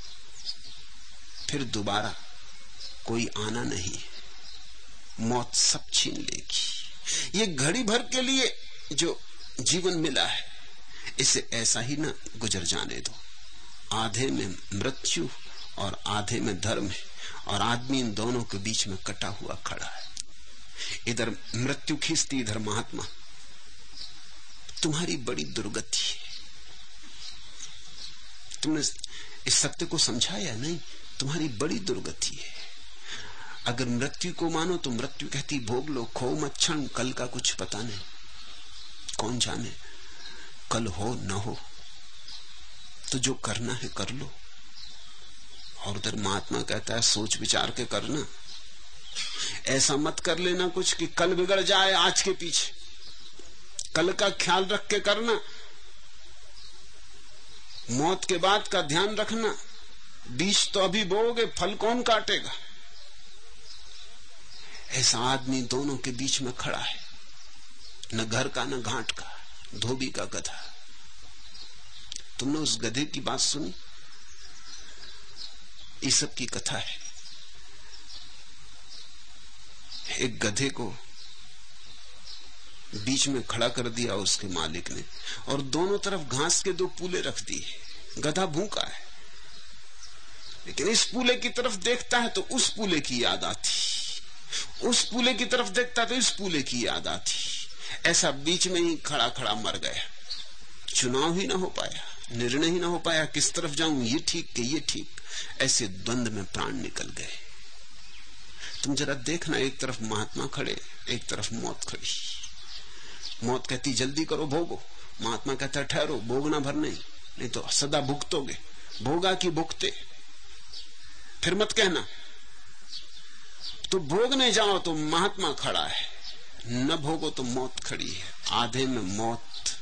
[SPEAKER 1] फिर दोबारा कोई आना नहीं, मौत सब छीन लेगी। ये घड़ी भर के लिए जो जीवन मिला है इसे ऐसा ही ना गुजर जाने दो। आधे में मृत्यु और आधे में धर्म है, और आदमी इन दोनों के बीच में कटा हुआ खड़ा है। इधर मृत्यु खींचती, इधर महात्मा। तुम्हारी बड़ी दुर्गति है। तुमने इस सत्य को समझा या नहीं? तुम्हारी बड़ी दुर्गति है। अगर मृत्यु को मानो तो मृत्यु कहती भोग लो, खो मत क्षण, कल का कुछ पता नहीं, कौन जाने कल हो न हो, तो जो करना है कर लो। और उधर महात्मा कहता है सोच विचार के करना, ऐसा मत कर लेना कुछ कि कल बिगड़ जाए आज के पीछे, कल का ख्याल रख के करना, मौत के बाद का ध्यान रखना। बीज तो अभी बोओगे, फल कौन काटेगा? ऐसा आदमी दोनों के बीच में खड़ा है, न घर का न घाट का, धोबी का गधा। तुमने उस गधे की बात सुनी? इस सब की कथा है। एक गधे को बीच में खड़ा कर दिया उसके मालिक ने, और दोनों तरफ घास के 2 पूले रख दिए। गधा भूखा है, लेकिन इस पूले की तरफ देखता है तो उस पूले की याद आती, उस पूले की तरफ देखता है तो इस पूले की याद आती। ऐसा बीच में ही खड़ा खड़ा मर गया। चुनाव ही ना हो पाया, निर्णय ही ना हो पाया, किस तरफ जाऊं, ये ठीक कि ये ठीक। ऐसे द्वंद में प्राण निकल गए। तुम जरा देखना, एक तरफ महात्मा खड़े, एक तरफ मौत खड़ी। मौत कहती जल्दी करो भोगो, महात्मा कहता ठहरो, भोगना भर नहीं तो सदा भुगतोगे। भोगा की भुगते, फिर मत कहना। तो भोगने जाओ तो महात्मा खड़ा है, न भोगो तो मौत खड़ी है। आधे में मौत,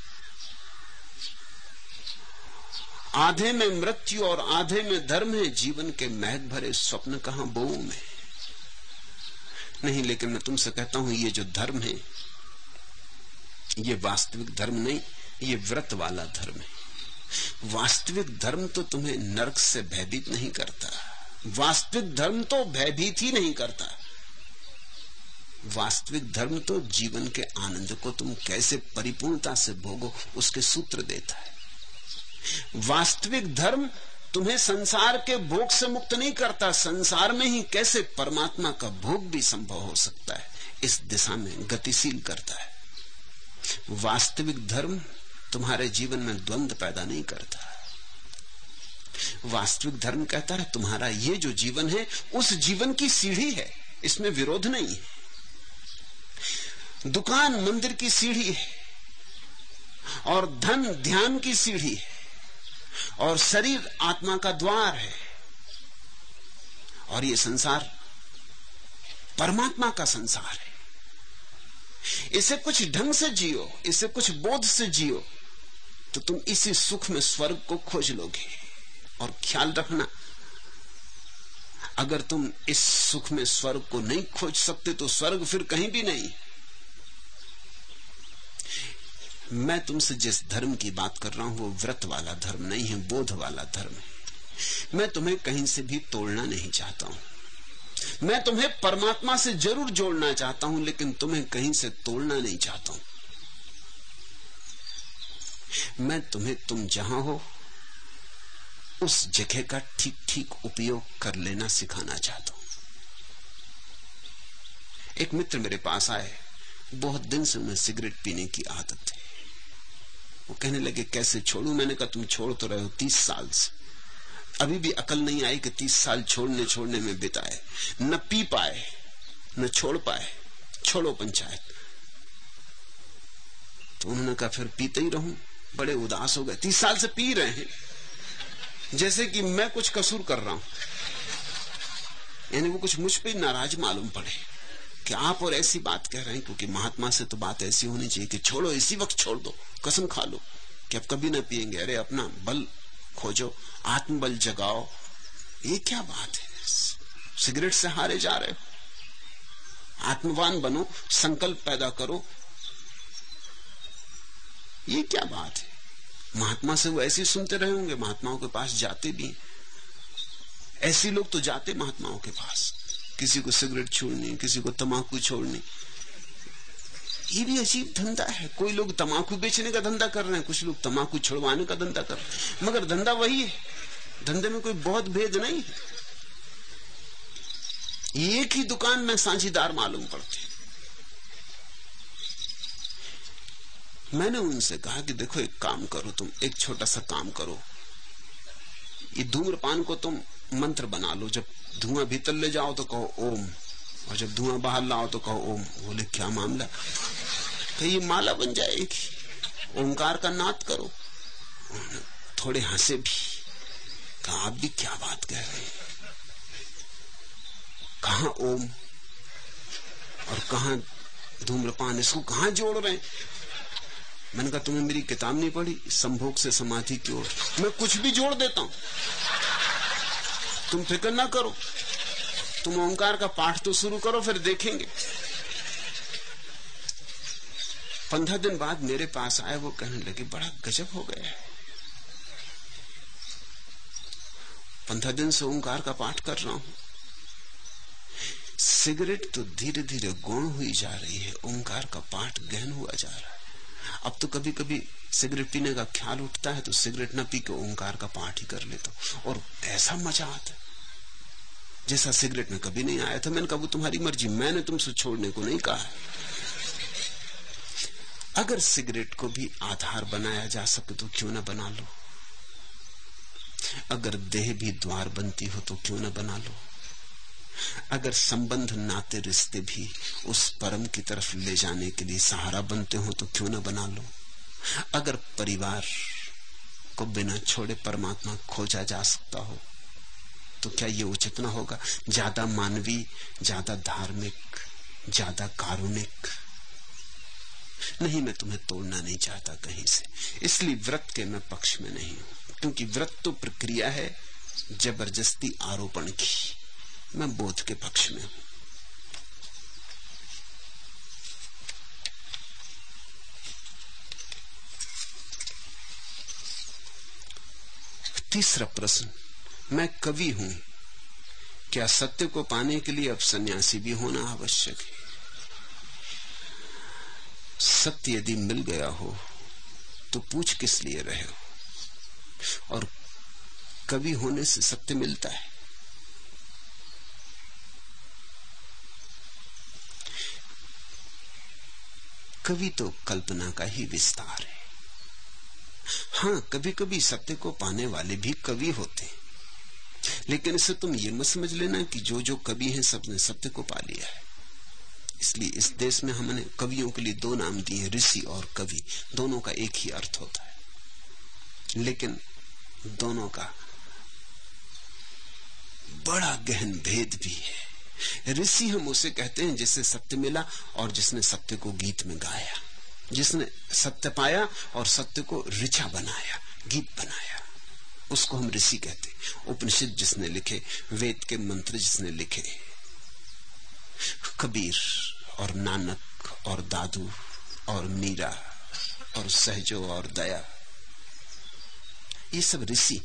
[SPEAKER 1] आधे में मृत्यु और आधे में धर्म है। जीवन के महक भरे स्वप्न कहां बोऊं में? नहीं, लेकिन मैं तुमसे कहता हूं ये जो धर्म है ये वास्तविक धर्म नहीं, ये व्रत वाला धर्म है। वास्तविक धर्म तो तुम्हें नरक से भयभीत नहीं करता, वास्तविक धर्म तो भयभीत ही नहीं करता। वास्तविक धर्म तो जीवन के आनंद को तुम कैसे परिपूर्णता से भोगो उसके सूत्र देता है। वास्तविक धर्म तुम्हें संसार के भोग से मुक्त नहीं करता, संसार में ही कैसे परमात्मा का भोग भी संभव हो सकता है इस दिशा में गतिशील करता है। वास्तविक धर्म तुम्हारे जीवन में द्वंद पैदा नहीं करता। वास्तविक धर्म कहता है तुम्हारा ये जो जीवन है उस जीवन की सीढ़ी है, इसमें विरोध नहीं है। दुकान मंदिर की सीढ़ी है, और धन ध्यान की सीढ़ी है, और शरीर आत्मा का द्वार है, और ये संसार परमात्मा का संसार है। इसे कुछ ढंग से जियो, इसे कुछ बोध से जियो, तो तुम इसी सुख में स्वर्ग को खोज लोगे। और ख्याल रखना, अगर तुम इस सुख में स्वर्ग को नहीं खोज सकते तो स्वर्ग फिर कहीं भी नहीं। मैं तुमसे जिस धर्म की बात कर रहा हूं वो व्रत वाला धर्म नहीं है, बोध वाला धर्म है। मैं तुम्हें कहीं से भी तोड़ना नहीं चाहता हूं, मैं तुम्हें परमात्मा से जरूर जोड़ना चाहता हूं, लेकिन तुम्हें कहीं से तोड़ना नहीं चाहता हूं। मैं तुम्हें तुम जहां हो उस जगह का ठीक ठीक उपयोग कर लेना सिखाना चाहता हूं। एक मित्र मेरे पास आए, बहुत दिन से उन्हें सिगरेट पीने की आदत है। वो कहने लगे कैसे छोड़ूं? मैंने कहा तुम छोड़ तो रहे हो 30 साल से, अभी भी अकल नहीं आई कि 30 साल छोड़ने में बिताए, न पी पाए न छोड़ पाए, छोड़ो पंचायत। तो उन्होंने कहा फिर पीते ही रहूं? बड़े उदास हो गए। 30 साल से पी रहे हैं, जैसे कि मैं कुछ कसूर कर रहा हूं, यानी वो कुछ मुझ पे नाराज मालूम पड़े। कि आप और ऐसी बात कह रहे हैं, क्योंकि महात्मा से तो बात ऐसी होनी चाहिए कि छोड़ो, इसी वक्त छोड़ दो, कसम खा लो कि अब कभी ना पिएंगे। अरे अपना बल खोजो, आत्मबल जगाओ। ये क्या बात है? सिगरेट से हारे जा रहे हो। आत्मवान बनो, संकल्प पैदा करो। ये क्या बात है? महात्मा से वो ऐसे ही सुनते रहे होंगे, महात्माओं के पास जाते भी ऐसे लोग तो जाते महात्माओं के पास, किसी को सिगरेट छोड़नी, किसी को तंबाकू छोड़नी। ये भी अजीब धंधा है। कोई लोग तंबाकू बेचने का धंधा कर रहे हैं, कुछ लोग तंबाकू छुड़वाने का धंधा कर रहे हैं, मगर धंधा वही है। धंधे में कोई बहुत भेद नहीं है। एक ही दुकान में साझीदार मालूम पड़ते। मैंने उनसे कहा कि देखो एक काम करो, तुम एक छोटा सा काम करो, ये धूम्रपान को तुम मंत्र बना लो। जब धुआं भीतर ले जाओ तो कहो ओम, और जब धुआं बाहर लाओ तो कहो ओम। बोले क्या मामला? कि ये माला बन जाएगी, ओंकार का नाद करो। थोड़े हंसे भी, कहा आप भी क्या बात कह रहे हैं? कहां ओम और कहां धूम्रपान, इसको कहां जोड़ रहे हैं? मैंने कहा तुम्हें मेरी किताब नहीं पढ़ी, संभोग से समाधि की ओर? मैं कुछ भी जोड़ देता हूं, तुम फिक्र ना करो। तुम ओंकार का पाठ तो शुरू करो, फिर देखेंगे। 15 दिन बाद मेरे पास आए, वो कहने लगे बड़ा गजब हो गया है, 15 दिन से ओंकार का पाठ कर रहा हूं, सिगरेट तो धीरे धीरे गौण हुई जा रही है, ओंकार का पाठ गहन हुआ जा रहा है। अब तो कभी कभी सिगरेट पीने का ख्याल उठता है तो सिगरेट न पी के ओंकार का पाठ ही कर लेता हूं, और ऐसा मजा आता है जैसा सिगरेट में कभी नहीं आया था। मैंने कहा वो तुम्हारी मर्जी, मैंने तुमसे छोड़ने को नहीं कहा है। अगर सिगरेट को भी आधार बनाया जा सके तो क्यों ना बना लो, अगर देह भी द्वार बनती हो तो क्यों ना बना लो, अगर संबंध नाते रिश्ते भी उस परम की तरफ ले जाने के लिए सहारा बनते हो तो क्यों ना बना लो, अगर परिवार को बिना छोड़े परमात्मा खोजा जा सकता हो तो क्या ये उचित ना होगा? ज्यादा मानवीय, ज्यादा धार्मिक, ज्यादा कारुणिक नहीं। मैं तुम्हें तोड़ना नहीं चाहता कहीं से, इसलिए व्रत के मैं पक्ष में नहीं हूं, क्योंकि व्रत तो प्रक्रिया है जबरदस्ती आरोपण की। मैं बोध के पक्ष में हूं। तीसरा प्रश्न, मैं कवि हूं, क्या सत्य को पाने के लिए अब सन्यासी भी होना आवश्यक है? सत्य यदि मिल गया हो तो पूछ किस लिए रहे हो? और कवि होने से सत्य मिलता है। कवि तो कल्पना का ही विस्तार है। हां, कभी कभी सत्य को पाने वाले भी कवि होते हैं, लेकिन इसे तुम ये मत समझ लेना कि जो जो कवि हैं सबने सत्य को पा लिया है। इसलिए इस देश में हमने कवियों के लिए 2 नाम दिए हैं, ऋषि और कवि। दोनों का एक ही अर्थ होता है, लेकिन दोनों का बड़ा गहन भेद भी है। ऋषि हम उसे कहते हैं जिससे सत्य मिला और जिसने सत्य को गीत में गाया, जिसने सत्य पाया और सत्य को ऋचा बनाया, गीत बनाया, उसको हम ऋषि कहते हैं। उपनिषद जिसने लिखे, वेद के मंत्र जिसने लिखे, कबीर और नानक और दादू और मीरा और सहजो और दया, ये सब ऋषि।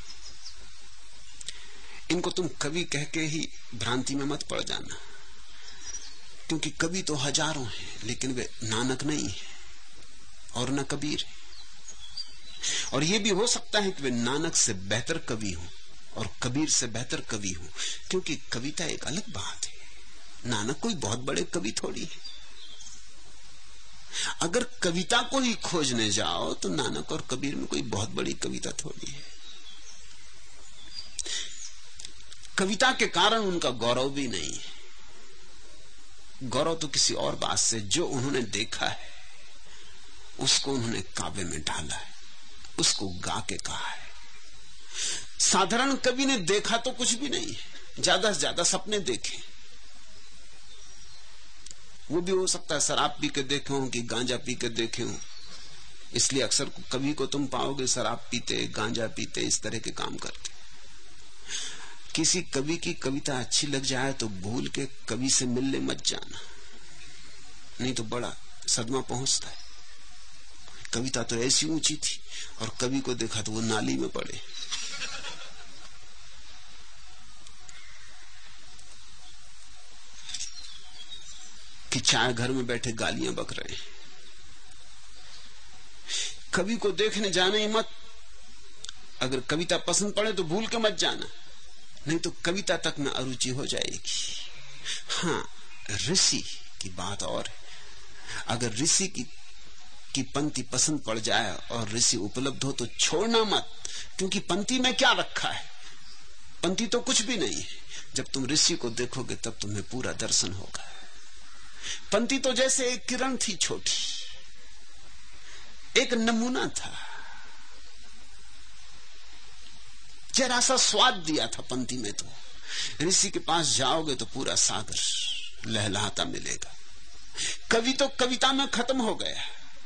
[SPEAKER 1] इनको तुम कवि कह के ही भ्रांति में मत पड़ जाना, क्योंकि कवि तो हजारों हैं, लेकिन वे नानक नहीं है और न कबीर है। और यह भी हो सकता है कि वे नानक से बेहतर कवि हों और कबीर से बेहतर कवि हों, क्योंकि कविता एक अलग बात है। नानक कोई बहुत बड़े कवि थोड़ी है। अगर कविता को ही खोजने जाओ तो नानक और कबीर में कोई बहुत बड़ी कविता थोड़ी है। कविता के कारण उनका गौरव भी नहीं है। गौरव तो किसी और बात से, जो उन्होंने देखा है उसको उन्होंने काव्य में ढाला है, उसको गा के कहा है। साधारण कवि ने देखा तो कुछ भी नहीं है, ज्यादा से ज्यादा सपने देखे। वो भी हो सकता है शराब पी के देखे हो कि गांजा पी के देखे हो। इसलिए अक्सर कवि को तुम पाओगे शराब पीते, गांजा पीते, इस तरह के काम करते। किसी कवि की कविता अच्छी लग जाए तो भूल के कवि से मिलने मत जाना, नहीं तो बड़ा सदमा पहुंचता है। कविता तो ऐसी ऊंची थी और कवि को देखा तो वो नाली में पड़े। कि चाय घर में बैठे गालियां बक रहे हैं। कवि को देखने जाना ही मत। अगर कविता पसंद पड़े तो भूल के मत जाना, नहीं तो कविता तक में अरुचि हो जाएगी। हाँ, ऋषि की बात और है। अगर ऋषि की पंक्ति पसंद पड़ जाए और ऋषि उपलब्ध हो तो छोड़ना मत, क्योंकि पंक्ति में क्या रखा है? पंक्ति तो कुछ भी नहीं है। जब तुम ऋषि को देखोगे तब तुम्हें पूरा दर्शन होगा। पंक्ति तो जैसे एक किरण थी छोटी, एक नमूना था, जरा सा स्वाद दिया था पंक्ति में। तो ऋषि के पास जाओगे तो पूरा सागर लहलहाता मिलेगा। कवि तो कविता में खत्म हो गया।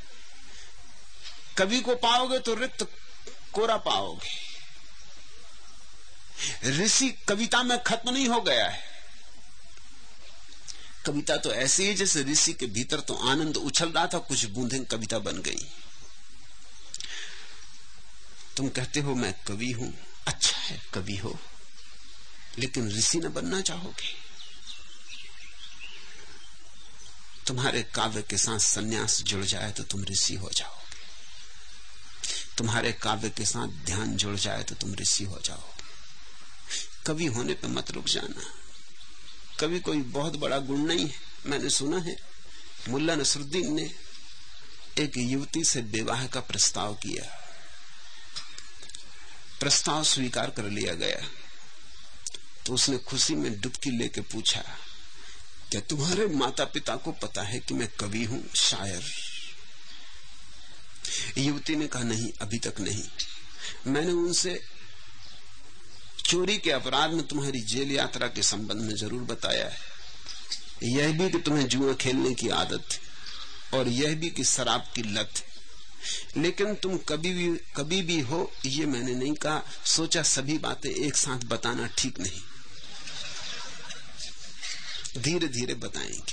[SPEAKER 1] कवि को पाओगे तो रिक्त कोरा पाओगे। ऋषि कविता में खत्म नहीं हो गया है। कविता तो ऐसी है जैसे ऋषि के भीतर तो आनंद उछल रहा था, कुछ बूंदें कविता बन गई। तुम कहते हो मैं कवि हूं, अच्छा है कवि हो, लेकिन ऋषि न बनना चाहोगे? तुम्हारे काव्य के साथ सन्यास जुड़ जाए तो तुम ऋषि हो जाओगे। तुम्हारे काव्य के साथ ध्यान जुड़ जाए तो तुम ऋषि हो जाओगे। कवि होने पे मत रुक जाना। कवि कोई बहुत बड़ा गुण नहीं है। मैंने सुना है मुल्ला नसरुद्दीन ने एक युवती से विवाह का प्रस्ताव किया। प्रस्ताव स्वीकार कर लिया गया तो उसने खुशी में डुबकी लेके पूछा, क्या तुम्हारे माता पिता को पता है कि मैं कवि हूं, शायर? युवती ने कहा, नहीं, अभी तक नहीं। मैंने उनसे चोरी के अपराध में तुम्हारी जेल यात्रा के संबंध में जरूर बताया है, यह भी कि तुम्हें जुआ खेलने की आदत है और यह भी कि शराब की लत है, लेकिन तुम कभी भी हो ये मैंने नहीं कहा। सोचा सभी बातें एक साथ बताना ठीक नहीं, धीरे धीरे बताएंगे।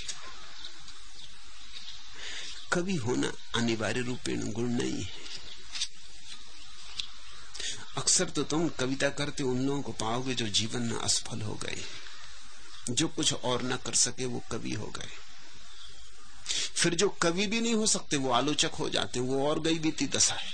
[SPEAKER 1] कवि होना अनिवार्य रूपेण गुण नहीं है। अक्सर तो तुम कविता करते उन लोगों को पाओगे जो जीवन में असफल हो गए, जो कुछ और न कर सके वो कवि हो गए। फिर जो कवि भी नहीं हो सकते वो आलोचक हो जाते, वो और गई बीती दशा है।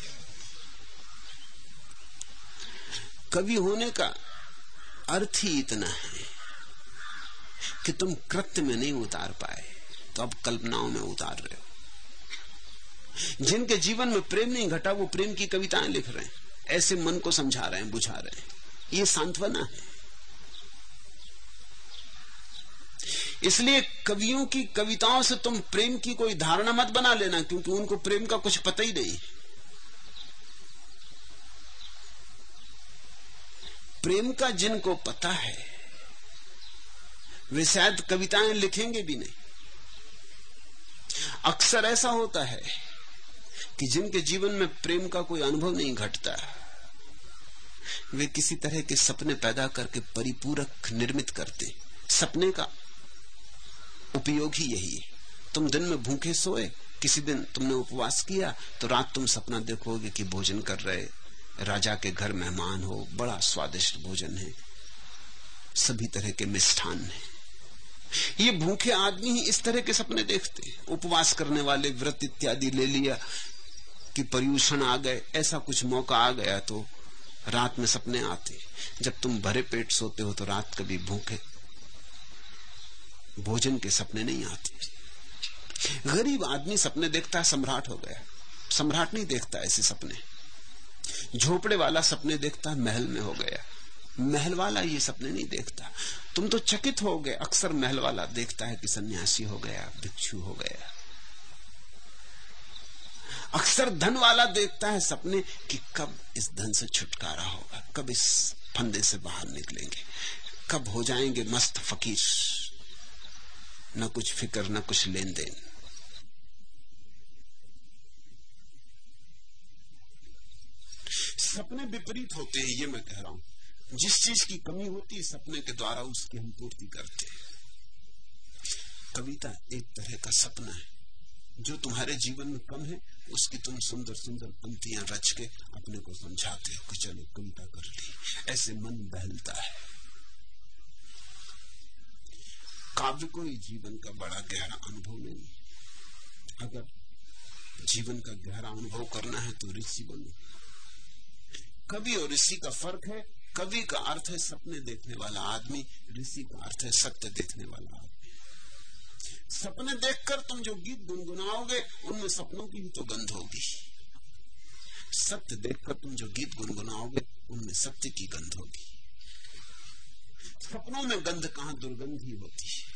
[SPEAKER 1] कवि होने का अर्थ ही इतना है कि तुम कृत्य में नहीं उतार पाए तो अब कल्पनाओं में उतार रहे हो। जिनके जीवन में प्रेम नहीं घटा वो प्रेम की कविताएं लिख रहे हैं, ऐसे मन को समझा रहे हैं, बुझा रहे हैं। ये सांत्वना है। इसलिए कवियों की कविताओं से तुम प्रेम की कोई धारणा मत बना लेना, क्योंकि उनको प्रेम का कुछ पता ही नहीं। प्रेम का जिनको पता है वे शायद कविताएं लिखेंगे भी नहीं। अक्सर ऐसा होता है कि जिनके जीवन में प्रेम का कोई अनुभव नहीं घटता, वे किसी तरह के सपने पैदा करके परिपूरक निर्मित करते। सपने का उपयोग ही यही है। तुम दिन में भूखे सोए, किसी दिन तुमने उपवास किया तो रात तुम सपना देखोगे कि भोजन कर रहे, राजा के घर मेहमान हो, बड़ा स्वादिष्ट भोजन है, सभी तरह के मिष्ठान है। ये भूखे आदमी ही इस तरह के सपने देखते। उपवास करने वाले व्रत इत्यादि ले लिया कि पर्यूषण आ गए, ऐसा कुछ मौका आ गया तो रात में सपने आते। जब तुम भरे पेट सोते हो तो रात कभी भूखे भोजन के सपने नहीं आते। गरीब आदमी सपने देखता है सम्राट हो गया, सम्राट नहीं देखता ऐसे सपने। झोपड़े वाला सपने देखता है महल में हो गया, महल वाला ये सपने नहीं देखता। तुम तो चकित हो गए, अक्सर महल वाला देखता है कि सन्यासी हो गया, भिक्षु हो गया। अक्सर धन वाला देखता है सपने कि कब इस धन से छुटकारा होगा, कब इस फंदे से बाहर निकलेंगे, कब हो जाएंगे मस्त फकीर। न कुछ फिक्र, न कुछ लेन देन। सपने विपरीत होते हैं, ये मैं कह रहा हूं। जिस चीज की कमी होती है सपने के द्वारा उसकी हम पूर्ति करते हैं। कविता एक तरह का सपना है। जो तुम्हारे जीवन में कम है उसकी तुम सुंदर सुंदर पंक्तियां रच के अपने को समझाते हो कि चलो कविता कर ली। ऐसे मन बहलता है। काव्य को ही जीवन का बड़ा गहरा अनुभव नहीं। अगर जीवन का गहरा अनुभव करना है तो ऋषि बनो। कवि और ऋषि का फर्क है, कवि का अर्थ है सपने देखने वाला आदमी, ऋषि का अर्थ है सत्य देखने वाला आदमी। सपने देखकर तुम जो गीत गुनगुनाओगे उनमें सपनों की भी तो गंध होगी। सत्य देखकर तुम जो गीत गुनगुनाओगे उनमें सत्य की गंध होगी। सपनों में गंध कहां, दुर्गंध ही होती है।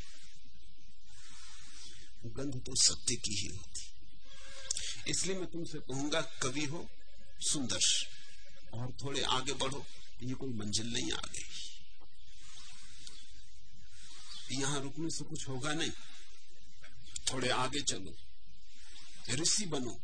[SPEAKER 1] गंध तो सत्य की ही होती। इसलिए मैं तुमसे कहूंगा कवि हो सुंदर और थोड़े आगे बढ़ो। ये कोई मंजिल नहीं आ गई, यहां रुकने से कुछ होगा नहीं। थोड़े आगे चलो, ऋषि बनो।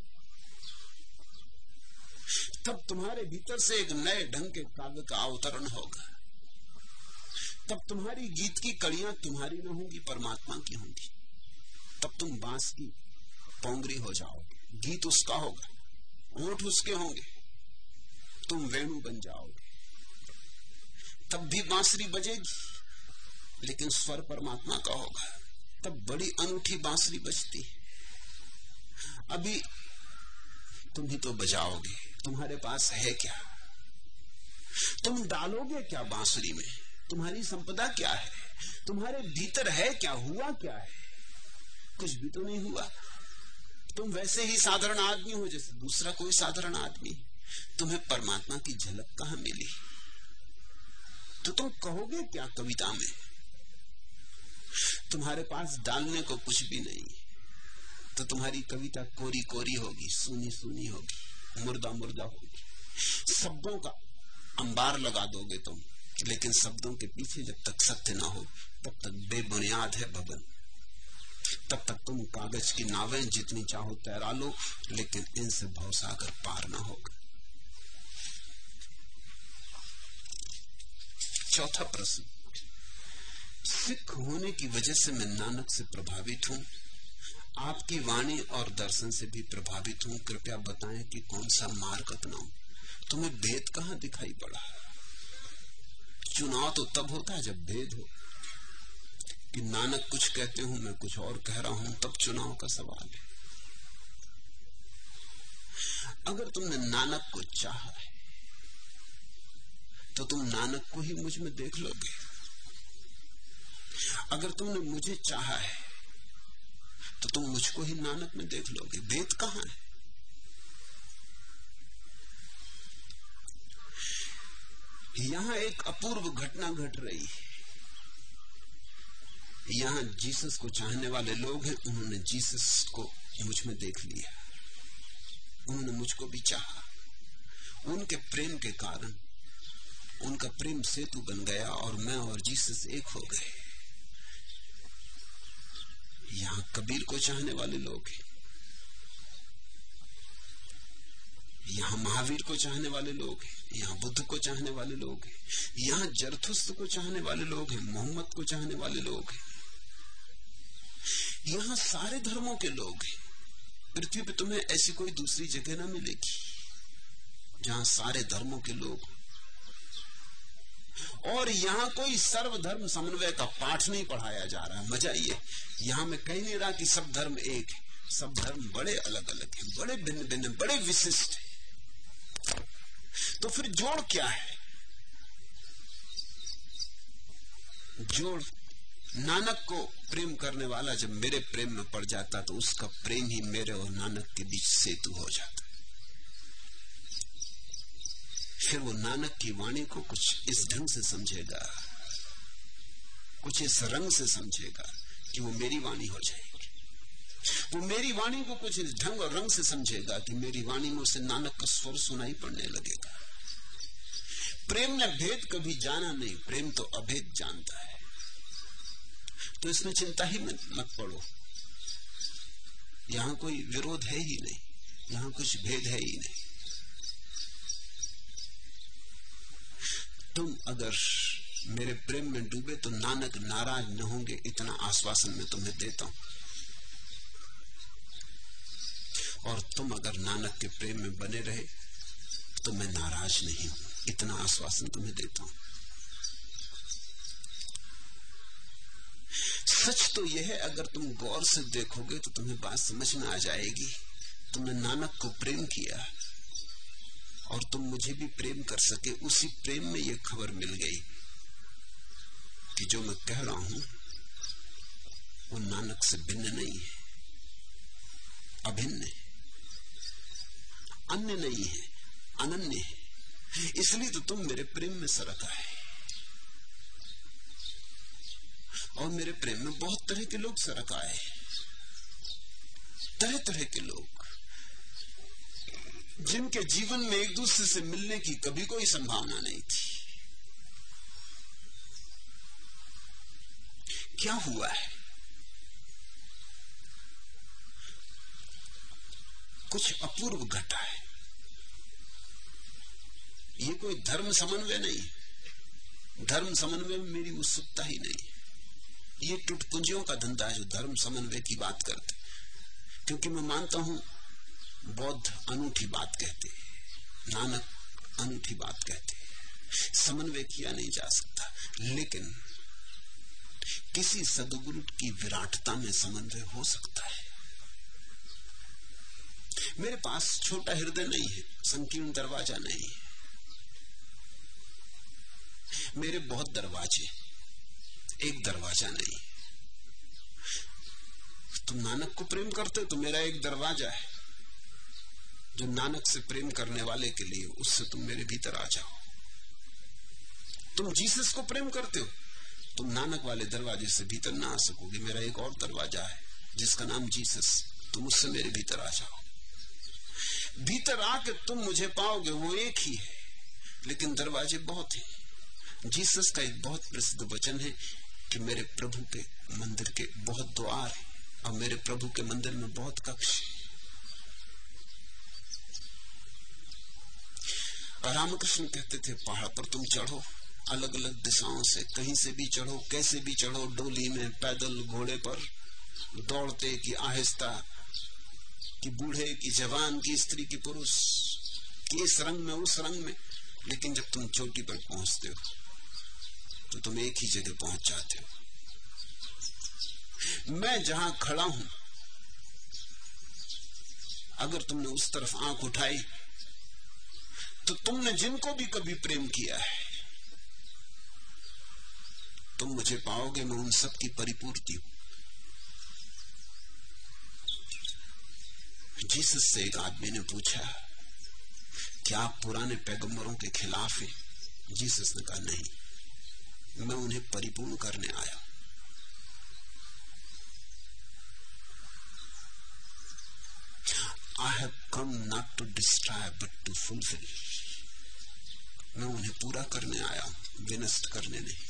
[SPEAKER 1] तब तुम्हारे भीतर से एक नए ढंग के काव्य का अवतरण होगा। तब तुम्हारी गीत की कड़ियां तुम्हारी न होंगी, परमात्मा की होंगी। तब तुम बांस की पोंगरी हो जाओगे, गीत उसका होगा, होंठ उसके होंगे, तुम वेणु बन जाओगे। तब भी बांसुरी बजेगी लेकिन स्वर परमात्मा का होगा। तब बड़ी अनूठी बांसुरी बजती। अभी तुम ही तो बजाओगे, तुम्हारे पास है क्या? तुम डालोगे क्या बांसुरी में? तुम्हारी संपदा क्या है? तुम्हारे भीतर है क्या? हुआ क्या है? कुछ भी तो नहीं हुआ। तुम वैसे ही साधारण आदमी हो जैसे दूसरा कोई साधारण आदमी। तुम्हें परमात्मा की झलक कहां मिली? तो तुम कहोगे क्या कविता में? तुम्हारे पास डालने को कुछ भी नहीं, तो तुम्हारी कविता कोरी कोरी होगी, सुनी सुनी होगी, मुर्दा मुर्दा होगी। शब्दों का अंबार लगा दोगे तुम, लेकिन शब्दों के पीछे जब तक सत्य ना हो तब तक बेबुनियाद है भवन। तब तक तुम कागज की नावें जितनी चाहो तैरा लो, लेकिन इनसे भवसागर पार ना होगा। चौथा प्रश्न, सिख होने की वजह से मैं नानक से प्रभावित हूं, आपकी वाणी और दर्शन से भी प्रभावित हूं। कृपया बताएं कि कौन सा मार्ग अपनाऊं। तुम्हें भेद कहां दिखाई पड़ा? चुनाव तो तब होता है जब भेद हो, कि नानक कुछ कहते हूं मैं कुछ और कह रहा हूं, तब चुनाव का सवाल है। अगर तुमने नानक को चाहा है तो तुम नानक को ही मुझ में देख लोगे। अगर तुमने मुझे चाहा है तो तुम मुझको ही नानक में देख लोगे। भेद कहां है? यहां एक अपूर्व घटना घट रही है। यहां जीसस को चाहने वाले लोग हैं, उन्होंने जीसस को मुझ में देख लिया, उन्होंने मुझको भी चाहा। उनके प्रेम के कारण उनका प्रेम सेतु बन गया और मैं और जीसस एक हो गए। यहां कबीर को चाहने वाले लोग हैं, यहां महावीर को चाहने वाले लोग हैं, यहां बुद्ध को चाहने वाले लोग हैं, यहां जरथुस्त्र को चाहने वाले लोग हैं, मोहम्मद को चाहने वाले लोग हैं। यहां सारे धर्मों के लोग हैं। पृथ्वी पर तुम्हें ऐसी कोई दूसरी जगह ना मिलेगी जहां सारे धर्मों के लोग। और यहां कोई सर्वधर्म समन्वय का पाठ नहीं पढ़ाया जा रहा है। मजा ये, यहां मैं कह नहीं रहा कि सब धर्म एक है। सब धर्म बड़े अलग अलग हैं, बड़े भिन्न भिन्न, बड़े विशिष्ट हैं। तो फिर जोड़ क्या है? जोड़ नानक को प्रेम करने वाला जब मेरे प्रेम में पड़ जाता तो उसका प्रेम ही मेरे और नानक के बीच सेतु हो जाता। फिर वो नानक की वाणी को कुछ इस ढंग से समझेगा, कुछ इस रंग से समझेगा कि वो मेरी वाणी हो जाएगी। वो मेरी वाणी को कुछ इस ढंग और रंग से समझेगा कि मेरी वाणी में उसे नानक का स्वर सुनाई पड़ने लगेगा। प्रेम ने भेद कभी जाना नहीं, प्रेम तो अभेद जानता है। तो इसमें चिंता ही मत पड़ो। यहां कोई विरोध है ही नहीं, यहां कुछ भेद है ही नहीं। तुम अगर मेरे प्रेम में डूबे तो नानक नाराज न होंगे, इतना आश्वासन मैं तुम्हें देता हूं। और तुम अगर नानक के प्रेम में बने रहे तो मैं नाराज नहीं हूं, इतना आश्वासन तुम्हें देता हूं। सच तो यह है, अगर तुम गौर से देखोगे तो तुम्हें बात समझ में आ जाएगी। तुमने नानक को प्रेम किया और तुम मुझे भी प्रेम कर सके। उसी प्रेम में यह खबर मिल गई कि जो मैं कह रहा हूं वो नानक से भिन्न नहीं है, अभिन्न है, अन्य नहीं है, अनन्य है। इसलिए तो तुम मेरे प्रेम में सरक आए। और मेरे प्रेम में बहुत तरह के लोग सरक आए, तरह तरह के लोग, जिनके जीवन में एक दूसरे से मिलने की कभी कोई संभावना नहीं थी। क्या हुआ है? कुछ अपूर्व घटा है। ये कोई धर्म समन्वय नहीं। धर्म समन्वय में मेरी उत्सुकता ही नहीं। ये टुटपुंजियों का धंधा है जो धर्म समन्वय की बात करते, क्योंकि मैं मानता हूं बौद्ध अनूठी बात कहते, नानक अनूठी बात कहते, समन्वय किया नहीं जा सकता। लेकिन किसी सद्गुरु की विराटता में समन्वय हो सकता है। मेरे पास छोटा हृदय नहीं है, संकीर्ण दरवाजा नहीं है, मेरे बहुत दरवाजे, एक दरवाजा नहीं। तुम नानक को प्रेम करते हो तो मेरा एक दरवाजा है जो नानक से प्रेम करने वाले के लिए, उससे तुम मेरे भीतर आ जाओ। तुम जीसस को प्रेम करते हो, तुम नानक वाले दरवाजे से भीतर ना आ सकोगे। मेरा एक और दरवाजा है जिसका नाम जीसस, तुम उससे मेरे भीतर आ जाओ। भीतर आके तुम मुझे पाओगे, वो एक ही है, लेकिन दरवाजे बहुत हैं। जीसस का एक बहुत प्रसिद्ध वचन है कि मेरे प्रभु के मंदिर के बहुत द्वार हैं और मेरे प्रभु के मंदिर में बहुत कक्ष है। रामकृष्ण कहते थे, पहाड़ पर तुम चढ़ो, अलग अलग दिशाओं से, कहीं से भी चढ़ो, कैसे भी चढ़ो, डोली में, पैदल, घोड़े पर, दौड़ते कि आहिस्ता, कि बूढ़े की जवान, की स्त्री की पुरुष, कि इस रंग में उस रंग में, लेकिन जब तुम चोटी पर पहुंचते हो तो तुम एक ही जगह पहुंच जाते हो। मैं जहां खड़ा हूं, अगर तुमने उस तरफ आंख उठाई तो तुमने जिनको भी कभी प्रेम किया है, तुम मुझे पाओगे, मैं उन सब की परिपूर्ति हूं। जीसस से एक आदमी ने पूछा, क्या आप पुराने पैगंबरों के खिलाफ हैं? जीसस ने कहा, नहीं, मैं उन्हें परिपूर्ण करने आया। I have come not to destroy but to fulfill. मैं उन्हें पूरा करने आया, विनष्ट करने नहीं।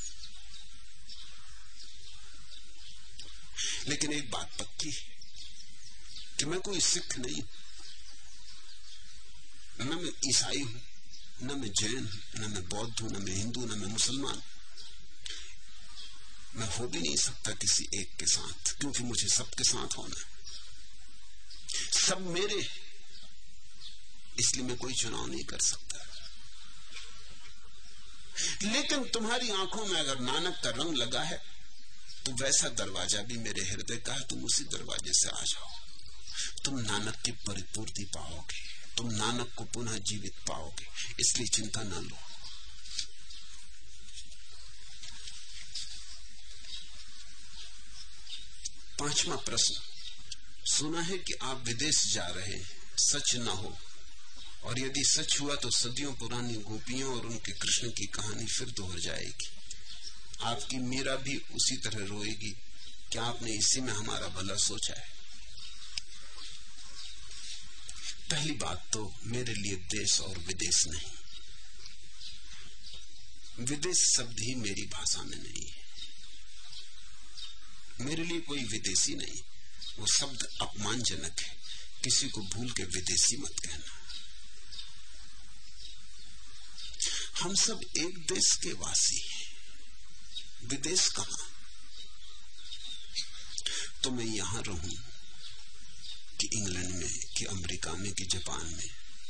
[SPEAKER 1] लेकिन एक बात पक्की है कि मैं कोई सिख नहीं, न मैं ईसाई हूं, न मैं जैन हूं, न मैं बौद्ध हूं, न मैं हिंदू, न मैं मुसलमान। मैं हो भी नहीं सकता किसी एक के साथ, क्योंकि मुझे सबके साथ होना है। सब मेरे, इसलिए मैं कोई चुनाव नहीं कर सकता। लेकिन तुम्हारी आंखों में अगर नानक का रंग लगा है तो वैसा दरवाजा भी मेरे हृदय का है, तुम उसी दरवाजे से आ जाओ। तुम नानक की परिपूर्ति पाओगे, तुम नानक को पुनः जीवित पाओगे, इसलिए चिंता न लो। पांचवा प्रश्न, सुना है कि आप विदेश जा रहे हैं, सच न हो, और यदि सच हुआ तो सदियों पुरानी गोपियों और उनके कृष्ण की कहानी फिर दोहर जाएगी। आपकी मीरा भी उसी तरह रोएगी। क्या आपने इसी में हमारा भला सोचा है? पहली बात तो मेरे लिए देश और विदेश नहीं, विदेश शब्द ही मेरी भाषा में नहीं है। मेरे लिए कोई विदेशी नहीं, वो शब्द अपमानजनक है। किसी को भूल के विदेशी मत कहना। हम सब एक देश के वासी हैं, विदेश कहां? तो मैं यहां रहूं कि इंग्लैंड में, कि अमेरिका में, कि जापान में,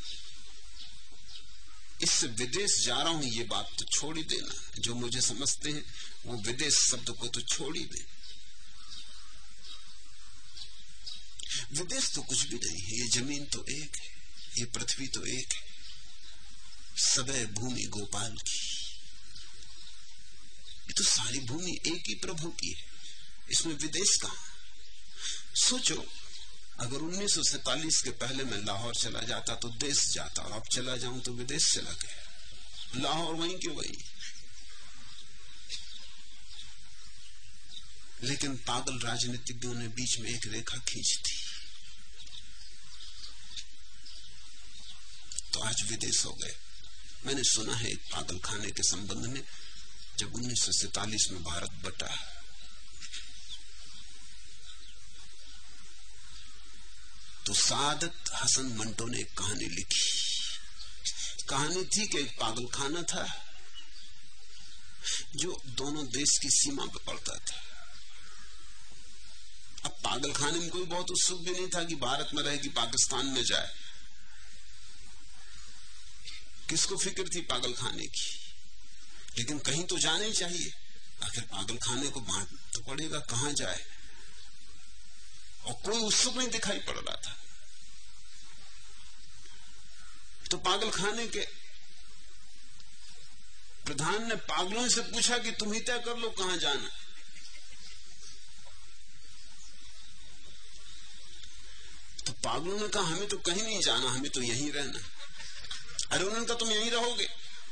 [SPEAKER 1] इससे विदेश जा रहा हूं ये बात तो छोड़ ही देना। जो मुझे समझते हैं वो विदेश शब्द को तो छोड़ ही दे। विदेश तो कुछ भी नहीं है, ये जमीन तो एक है, ये पृथ्वी तो एक है, सबे भूमि गोपाल की। ये तो सारी भूमि एक ही प्रभु की है, इसमें विदेश कहां? सोचो, अगर 1947 के पहले मैं लाहौर चला जाता तो देश जाता, और अब चला जाऊं तो विदेश चला गया। लाहौर वहीं के वहीं। लेकिन पागल राजनीतिज्ञों ने बीच में एक रेखा खींच दी तो आज विदेश हो गए। मैंने सुना है एक पागल खाने के संबंध में, जब 1947 में भारत बटा तो सादत हसन मंटो ने एक कहानी लिखी। कहानी थी कि एक पागल खाना था जो दोनों देश की सीमा पर पड़ता था। अब पागल खाने में कोई बहुत उत्सुक भी नहीं था कि भारत में रहे कि पाकिस्तान में जाए। किसको फिक्र थी पागल खाने की? लेकिन कहीं तो जाना ही चाहिए। आखिर पागल खाने को बांट तो पड़ेगा, कहां जाए? और कोई उत्सुक नहीं दिखाई पड़ रहा था। तो पागल खाने के प्रधान ने पागलों से पूछा कि तुम ही तय कर लो कहां जाना। तो पागलों ने कहा हमें तो कहीं नहीं जाना, हमें तो यहीं रहना। अरे उन्होंने कहा तुम यहीं रहोगे,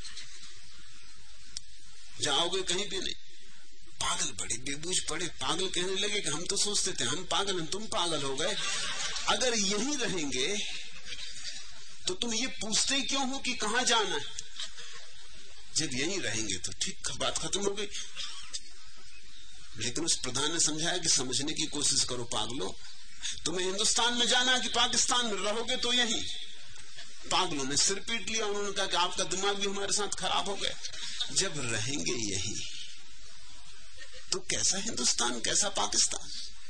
[SPEAKER 1] जाओगे कहीं भी नहीं। पागल बड़े बेबूझ पड़े। पागल कहने लगे कि हम तो सोचते थे हम पागल हैं, तुम पागल हो गए। अगर यहीं रहेंगे तो तुम ये पूछते ही क्यों हो कि कहां जाना है? जब यहीं रहेंगे तो ठीक, बात खत्म हो गई। लेकिन उस प्रधान ने समझाया कि समझने की कोशिश करो पागलो, तुम्हें हिंदुस्तान में जाना है कि पाकिस्तान में? रहोगे तो यहीं। पागलों ने सिर पीट लिया। उन्होंने कहा कि आपका दिमाग भी हमारे साथ खराब हो गया। जब रहेंगे यहीं तो कैसा हिंदुस्तान, कैसा पाकिस्तान?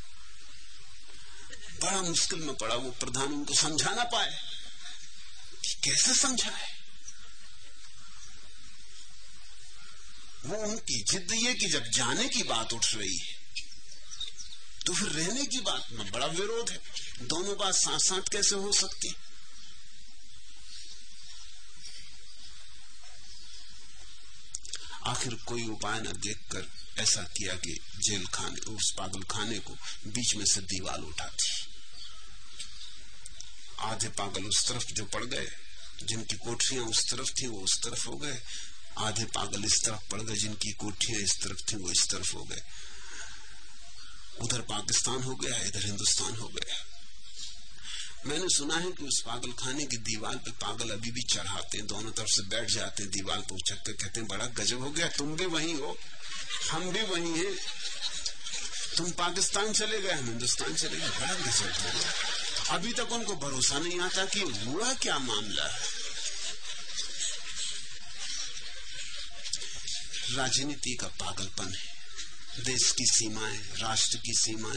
[SPEAKER 1] बड़ा मुश्किल में पड़ा वो प्रधान। उनको समझा ना पाए कि कैसे समझाए। वो उनकी जिद ये कि जब जाने की बात उठ रही है तो फिर रहने की बात में बड़ा विरोध है। दोनों बात साथ साथ कैसे हो सकती? आखिर कोई उपाय न देखकर ऐसा किया कि जेल खाने, उस पागल खाने को बीच में से दीवार उठा दी। आधे पागल उस तरफ जो पड़ गए, जिनकी कोठरियां उस तरफ थी वो उस तरफ हो गए। आधे पागल इस तरफ पड़ गए, जिनकी कोठरियां इस तरफ थी वो इस तरफ हो गए। उधर पाकिस्तान हो गया, इधर हिंदुस्तान हो गया। मैंने सुना है कि उस पागल खाने की दीवार पे पागल अभी भी चढ़ाते हैं, दोनों तरफ से बैठ जाते हैं दीवार पर उछक कर, कहते हैं बड़ा गजब हो गया, तुम भी वहीं हो, हम भी वहीं हैं। तुम पाकिस्तान चले गए, हम हिंदुस्तान चले गए, बड़ा गजब हो गया। अभी तक उनको भरोसा नहीं आता कि हुआ क्या मामला है। राजनीति का पागलपन है, देश की सीमाएं, राष्ट्र की सीमाएं।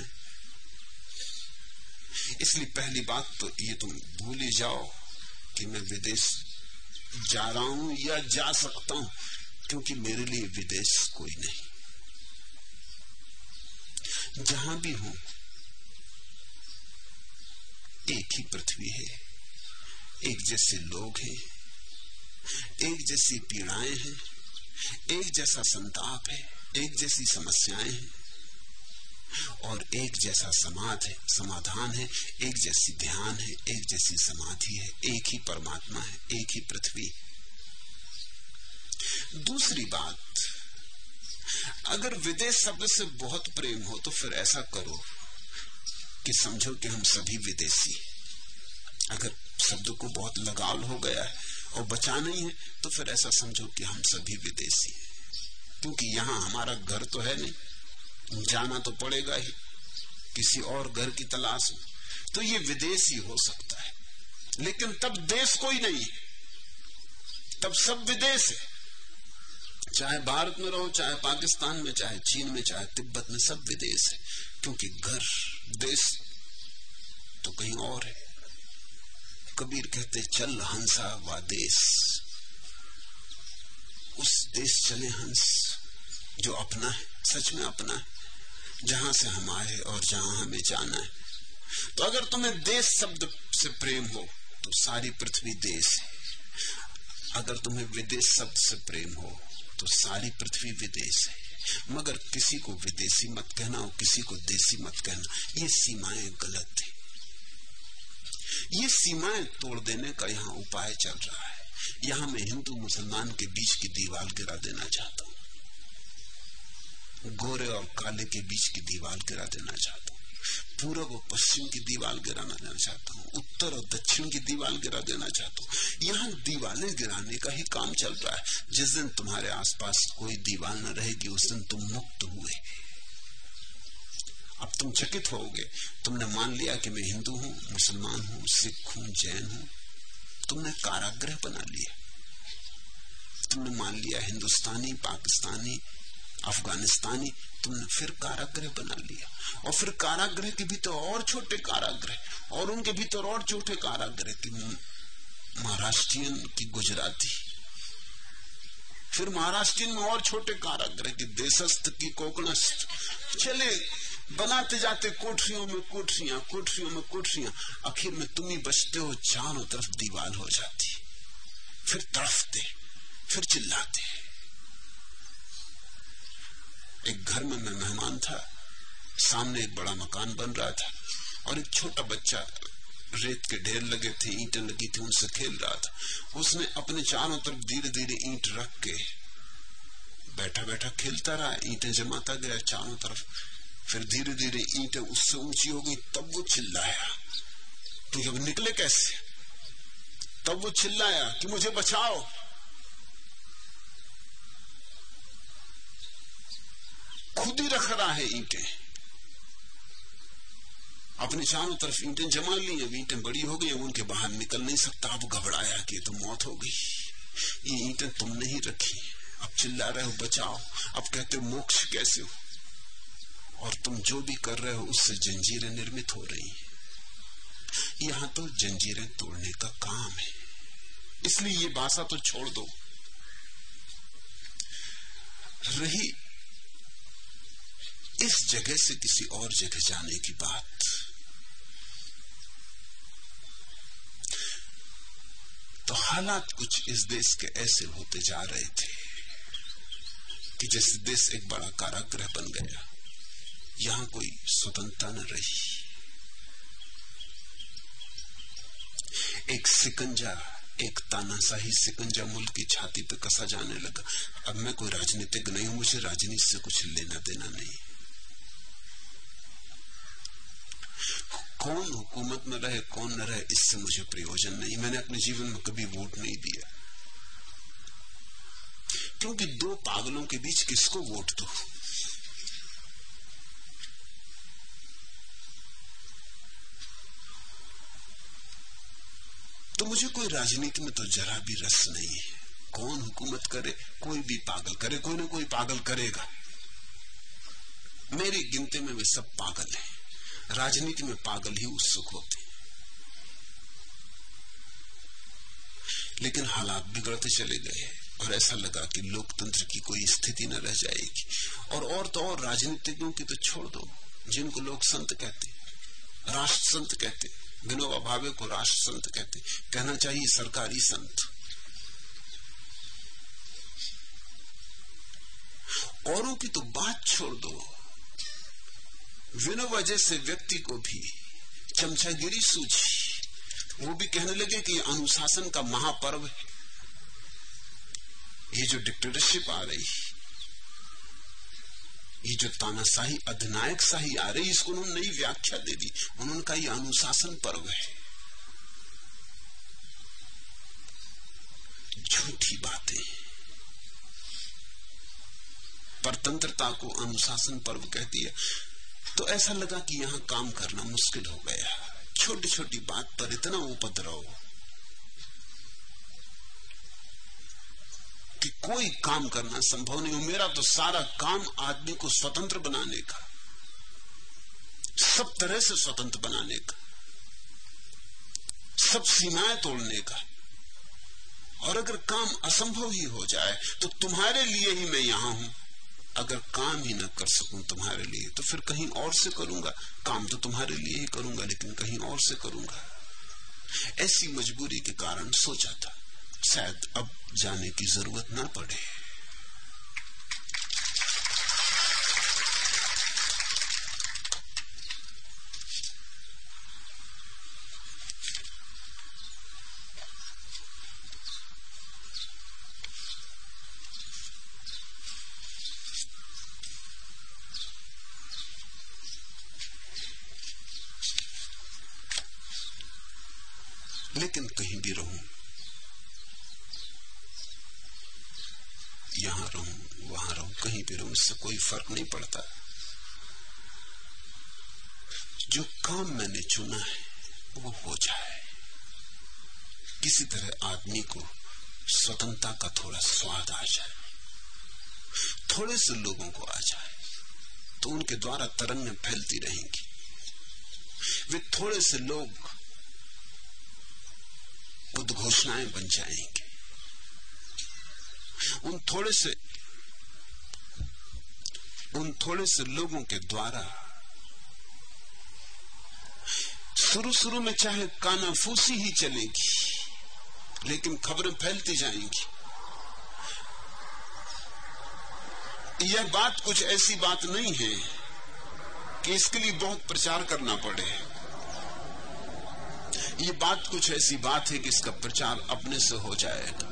[SPEAKER 1] इसलिए पहली बात तो ये तुम भूल ही जाओ कि मैं विदेश जा रहा हूं या जा सकता हूं, क्योंकि मेरे लिए विदेश कोई नहीं। जहां भी हूं एक ही पृथ्वी है, एक जैसे लोग हैं, एक जैसी पीड़ाएं हैं, एक जैसा संताप है, एक जैसी समस्याएं हैं और एक जैसा समाधान है, एक जैसी ध्यान है, एक जैसी समाधि है, एक ही परमात्मा है, एक ही पृथ्वी। दूसरी बात, अगर विदेश शब्द से बहुत प्रेम हो तो फिर ऐसा करो कि समझो कि हम सभी विदेशी। अगर शब्द को बहुत लगाव हो गया है और बचा नहीं है तो फिर ऐसा समझो कि हम सभी विदेशी हैं, क्योंकि यहां हमारा घर तो है नहीं, जाना तो पड़ेगा ही किसी और घर की तलाश में, तो ये विदेश ही हो सकता है। लेकिन तब देश कोई नहीं है, तब सब विदेश है। चाहे भारत में रहो, चाहे पाकिस्तान में, चाहे चीन में, चाहे तिब्बत में, सब विदेश है। क्योंकि घर, देश तो कहीं और है। कबीर कहते चल हंसा वा देश, उस देश चले हंस जो अपना है, सच में अपना है, जहां से हम आए और जहां हमें जाना है। तो अगर तुम्हें देश शब्द से प्रेम हो तो सारी पृथ्वी देश है। अगर तुम्हें विदेश शब्द से प्रेम हो तो सारी पृथ्वी विदेश है। मगर किसी को विदेशी मत कहना और किसी को देशी मत कहना, ये सीमाएं गलत है। ये सीमाएं तोड़ देने का यहाँ उपाय चल रहा है। यहाँ मैं हिंदू मुसलमान के बीच की दीवार गिरा देना चाहता हूँ, गोरे और काले के बीच की दीवार गिरा देना चाहता हूँ, पूरब और पश्चिम की दीवार गिराना देना चाहता हूँ, उत्तर और दक्षिण की दीवार गिरा देना चाहता हूँ। यहाँ दीवारें गिराने का ही काम चल रहा है। जिस दिन तुम्हारे आसपास कोई दीवार न रहेगी उस दिन तुम मुक्त हुए। अब तुम चकित होगे, तुमने मान लिया कि मैं हिंदू हूं, मुसलमान हूं, सिख हूं, जैन हूं। तुमने कारागृह बना लिया। तुमने मान लिया हिंदुस्तानी, पाकिस्तानी, अफगानिस्तानी, तुमने फिर कारागृह बना लिया। और फिर कारागृह के भीतर और छोटे कारागृह, और उनके भीतर और छोटे कारागृह की महाराष्ट्रियन की गुजराती, फिर महाराष्ट्रियन में और छोटे कारागृह की देशस्थ की कोकणस्थ, चले बनाते जाते कोठरियों में कोठरियां, कोठरियों में कोठरियां। आखिर में तुम ही बचते हो, चारों तरफ दीवार हो जाती। फिर तड़फते, फिर चिल्लाते। एक घर में मैं मेहमान था, सामने एक बड़ा मकान बन रहा था और एक छोटा बच्चा, रेत के ढेर लगे थे, ईंटें लगी थी, उनसे खेल रहा था। उसने अपने चारों तरफ धीरे धीरे ईंट रख के बैठा बैठा खेलता रहा, ईंटें जमाता गया चारों तरफ। फिर धीरे धीरे ईंटें उससे ऊंची हो गई, तब वो चिल्लाया कि अब निकले कैसे। तब वो चिल्लाया कि मुझे बचाओ। खुद ही रख रहा है ईंटें, अपने चारों तरफ ईंटें जमा ली। अब ईंटें बड़ी हो गई, उनके बाहर निकल नहीं सकता। अब घबराया कि तो मौत हो गई, ये ईंटें तुमने ही रखी, अब चिल्ला रहे हो बचाओ। अब कहते हो मोक्ष कैसे हो, और तुम जो भी कर रहे हो उससे जंजीरें निर्मित हो रही हैं। यहां तो जंजीरें तोड़ने का काम है, इसलिए ये भाषा तो छोड़ दो। रही इस जगह से किसी और जगह जाने की बात, तो हालात कुछ इस देश के ऐसे होते जा रहे थे कि जैसे देश एक बड़ा कारागृह बन गया। यहां कोई स्वतंत्रता न रही। एक सिकंजा, एक तानाशाही सिकंजा मुल्क की छाती पे कसा जाने लगा। अब मैं कोई राजनीतिक नहीं हूं, मुझे राजनीति से कुछ लेना देना नहीं। कौन हुकूमत में रहे कौन न रहे इससे मुझे प्रयोजन नहीं। मैंने अपने जीवन में कभी वोट नहीं दिया, क्योंकि दो पागलों के बीच किसको वोट दो। तो मुझे कोई राजनीति में तो जरा भी रस नहीं है। कौन हुकूमत करे, कोई भी पागल करे, कोई ना कोई पागल करेगा। मेरी गिनती में वे सब पागल हैं। राजनीति में पागल ही उत्सुक होते। लेकिन हालात बिगड़ते चले गए और ऐसा लगा कि लोकतंत्र की कोई स्थिति न रह जाएगी। और तो और राजनीतिज्ञों की तो छोड़ दो, जिनको लोग संत कहते, राष्ट्र संत कहते, विनोबा भावे को राष्ट्र संत कहते, कहना चाहिए सरकारी संत। औरों की तो बात छोड़ दो, विनोबा जैसे व्यक्ति को भी चमचागिरी सूझी। वो भी कहने लगे कि अनुशासन का महापर्व है। ये जो डिक्टेटरशिप आ रही, ये जो तानाशाही अधिनायक शाही आ रही, इसको उन्होंने नई व्याख्या दे दी। उन्होंने कहा ये अनुशासन पर्व है। झूठी बातें। परतंत्रता को अनुशासन पर्व कहती है। तो ऐसा लगा कि यहां काम करना मुश्किल हो गया। छोटी छोटी बात पर इतना उपद्रव कि कोई काम करना संभव नहीं हो। मेरा तो सारा काम आदमी को स्वतंत्र बनाने का, सब तरह से स्वतंत्र बनाने का, सब सीमाएं तोड़ने का। और अगर काम असंभव ही हो जाए तो तुम्हारे लिए ही मैं यहां हूं। अगर काम ही न कर सकूं तुम्हारे लिए तो फिर कहीं और से करूंगा। काम तो तुम्हारे लिए ही करूंगा लेकिन कहीं और से करूंगा। ऐसी मजबूरी के कारण सोचा था शायद अब जाने की जरूरत ना पड़े। लेकिन कहीं भी रहूं, यहां रहूं वहां रहूं, कहीं भी रहूं, इससे कोई फर्क नहीं पड़ता। जो काम मैंने चुना है वो हो जाए। किसी तरह आदमी को स्वतंत्रता का थोड़ा स्वाद आ जाए, थोड़े से लोगों को आ जाए तो उनके द्वारा तरंगें फैलती रहेंगी। वे थोड़े से लोग उद्घोषणाएं बन जाएंगे। उन थोड़े से लोगों के द्वारा शुरू में चाहे कानाफूसी ही चलेगी लेकिन खबरें फैलती जाएंगी। यह बात कुछ ऐसी बात नहीं है कि इसके लिए बहुत प्रचार करना पड़े। ये बात कुछ ऐसी बात है कि इसका प्रचार अपने से हो जाएगा।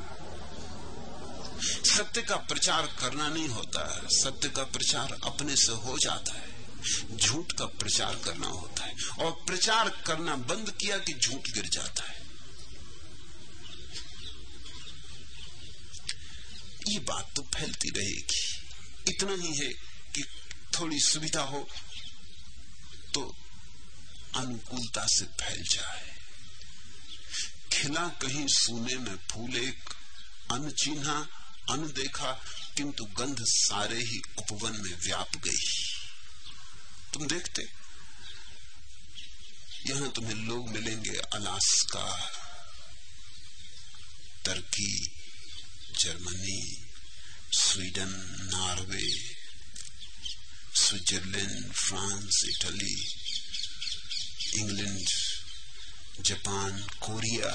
[SPEAKER 1] सत्य का प्रचार करना नहीं होता है, सत्य का प्रचार अपने से हो जाता है। झूठ का प्रचार करना होता है और प्रचार करना बंद किया कि झूठ गिर जाता है। ये बात तो फैलती रहेगी। इतना ही है कि थोड़ी सुविधा हो तो अनुकूलता से फैल जाए। खिला कहीं सूने में फूल एक, अनचिन्हा अनदेखा किंतु गंध सारे ही उपवन में व्याप गई। तुम देखते यहां तुम्हें लोग मिलेंगे Alaska, Turkey, Germany, Sweden, Norway, Switzerland, France, Italy, England, Japan, Korea,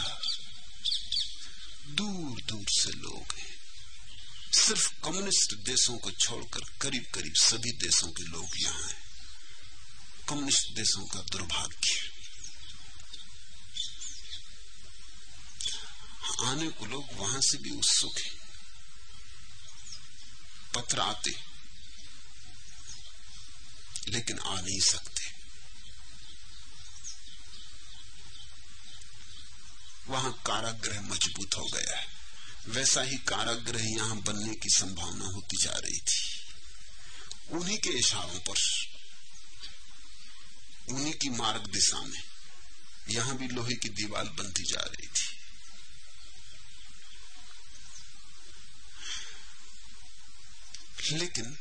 [SPEAKER 1] दूर दूर से लोग हैं। सिर्फ कम्युनिस्ट देशों को छोड़कर करीब करीब सभी देशों के लोग यहां हैं। कम्युनिस्ट देशों का दुर्भाग्य। आने को लोग वहां से भी उत्सुक हैं, पत्र आते लेकिन आ नहीं सकते। वहां कारागृह मजबूत हो गया है। वैसा ही कारागृह यहां बनने की संभावना होती जा रही थी। उन्हीं के इशारों पर, उन्हीं की मार्ग दिशा में यहां भी लोहे की दीवार बनती जा रही थी। लेकिन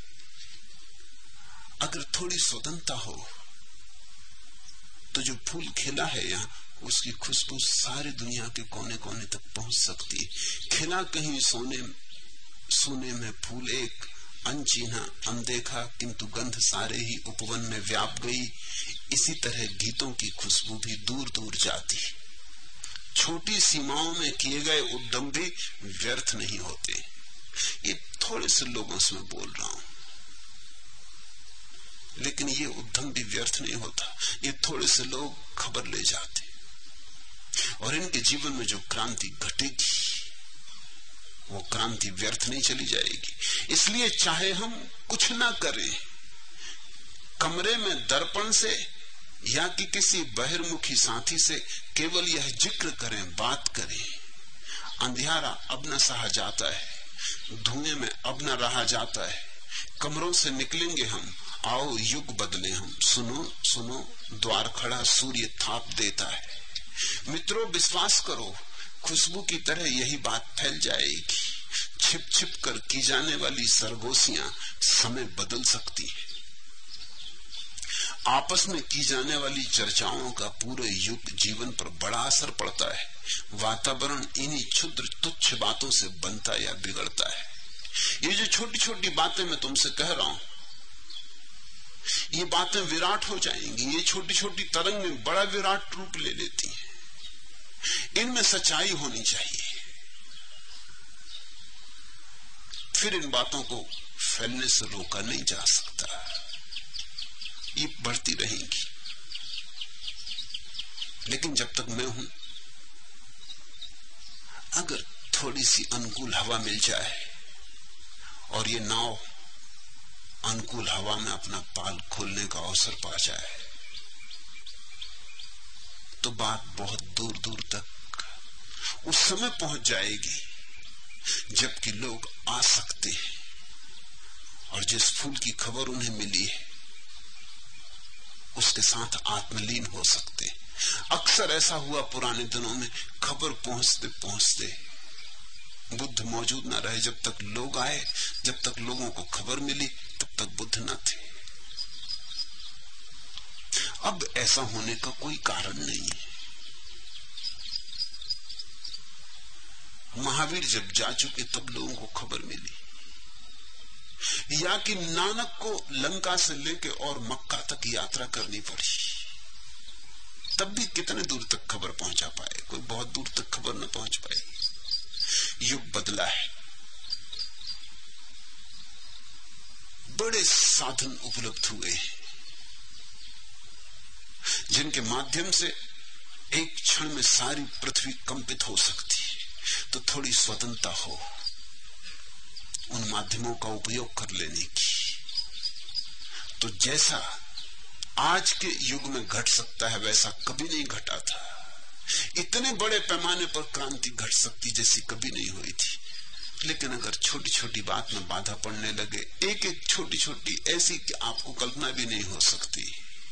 [SPEAKER 1] अगर थोड़ी स्वतंत्रता हो तो जो फूल खिला है यहां, उसकी खुशबू सारी दुनिया के कोने कोने तक पहुंच सकती है। खिला कहीं सोने में फूल एक, अनचिन्हा अनदेखा किंतु गंध सारे ही उपवन में व्याप गई। इसी तरह गीतों की खुशबू भी दूर दूर जाती। छोटी सीमाओं में किए गए उद्यम भी व्यर्थ नहीं होते। ये थोड़े से लोगों से मैं बोल रहा हूं, लेकिन ये उद्यम भी व्यर्थ नहीं होता। ये थोड़े से लोग खबर ले जाते और इनके जीवन में जो क्रांति घटेगी वो क्रांति व्यर्थ नहीं चली जाएगी। इसलिए चाहे हम कुछ ना करें, कमरे में दर्पण से या कि किसी बहिर्मुखी साथी से केवल यह जिक्र करें, बात करें, अंधियारा अब न सहा जाता है, धुएं में अब न रहा जाता है, कमरों से निकलेंगे हम, आओ युग बदले हम। सुनो सुनो द्वार खड़ा सूर्य थाप देता है। मित्रों विश्वास करो, खुशबू की तरह यही बात फैल जाएगी। छिप छिप कर की जाने वाली सरगोशियां समय बदल सकती है। आपस में की जाने वाली चर्चाओं का पूरे युग जीवन पर बड़ा असर पड़ता है। वातावरण इन्हीं क्षुद्र तुच्छ बातों से बनता या बिगड़ता है। ये जो छोटी छोटी बातें मैं तुमसे कह रहा हूं, ये बातें विराट हो जाएंगी। ये छोटी छोटी तरंगें बड़ा विराट रूप ले लेती हैं। इनमें सच्चाई होनी चाहिए, फिर इन बातों को फैलने से रोका नहीं जा सकता। ये बढ़ती रहेंगी, लेकिन जब तक मैं हूं, अगर थोड़ी सी अनुकूल हवा मिल जाए और ये नाव अनुकूल हवा में अपना पाल खोलने का अवसर पा जाए, तो बात बहुत दूर दूर तक उस समय पहुंच जाएगी जबकि लोग आ सकते हैं और जिस फूल की खबर उन्हें मिली है उसके साथ आत्मलीन हो सकते। अक्सर ऐसा हुआ पुराने दिनों में, खबर पहुंचते पहुंचते बुद्ध मौजूद न रहे। जब तक लोग आए, जब तक लोगों को खबर मिली, तब तक बुद्ध न थे। अब ऐसा होने का कोई कारण नहीं है। महावीर जब जा चुके तब लोगों को खबर मिली, या कि नानक को लंका से लेके और मक्का तक यात्रा करनी पड़ी, तब भी कितने दूर तक खबर पहुंचा पाए? कोई बहुत दूर तक खबर न पहुंच पाई। युग बदला है, बड़े साधन उपलब्ध हुए जिनके माध्यम से एक क्षण में सारी पृथ्वी कंपित हो सकती है। तो थोड़ी स्वतंत्रता हो उन माध्यमों का उपयोग कर लेने की। तो जैसा आज के युग में घट सकता है वैसा कभी नहीं घटा था। इतने बड़े पैमाने पर क्रांति घट सकती जैसी कभी नहीं हुई थी। लेकिन अगर छोटी छोटी बात में बाधा पड़ने लगे, एक एक छोटी छोटी ऐसी कि आपको कल्पना भी नहीं हो सकती।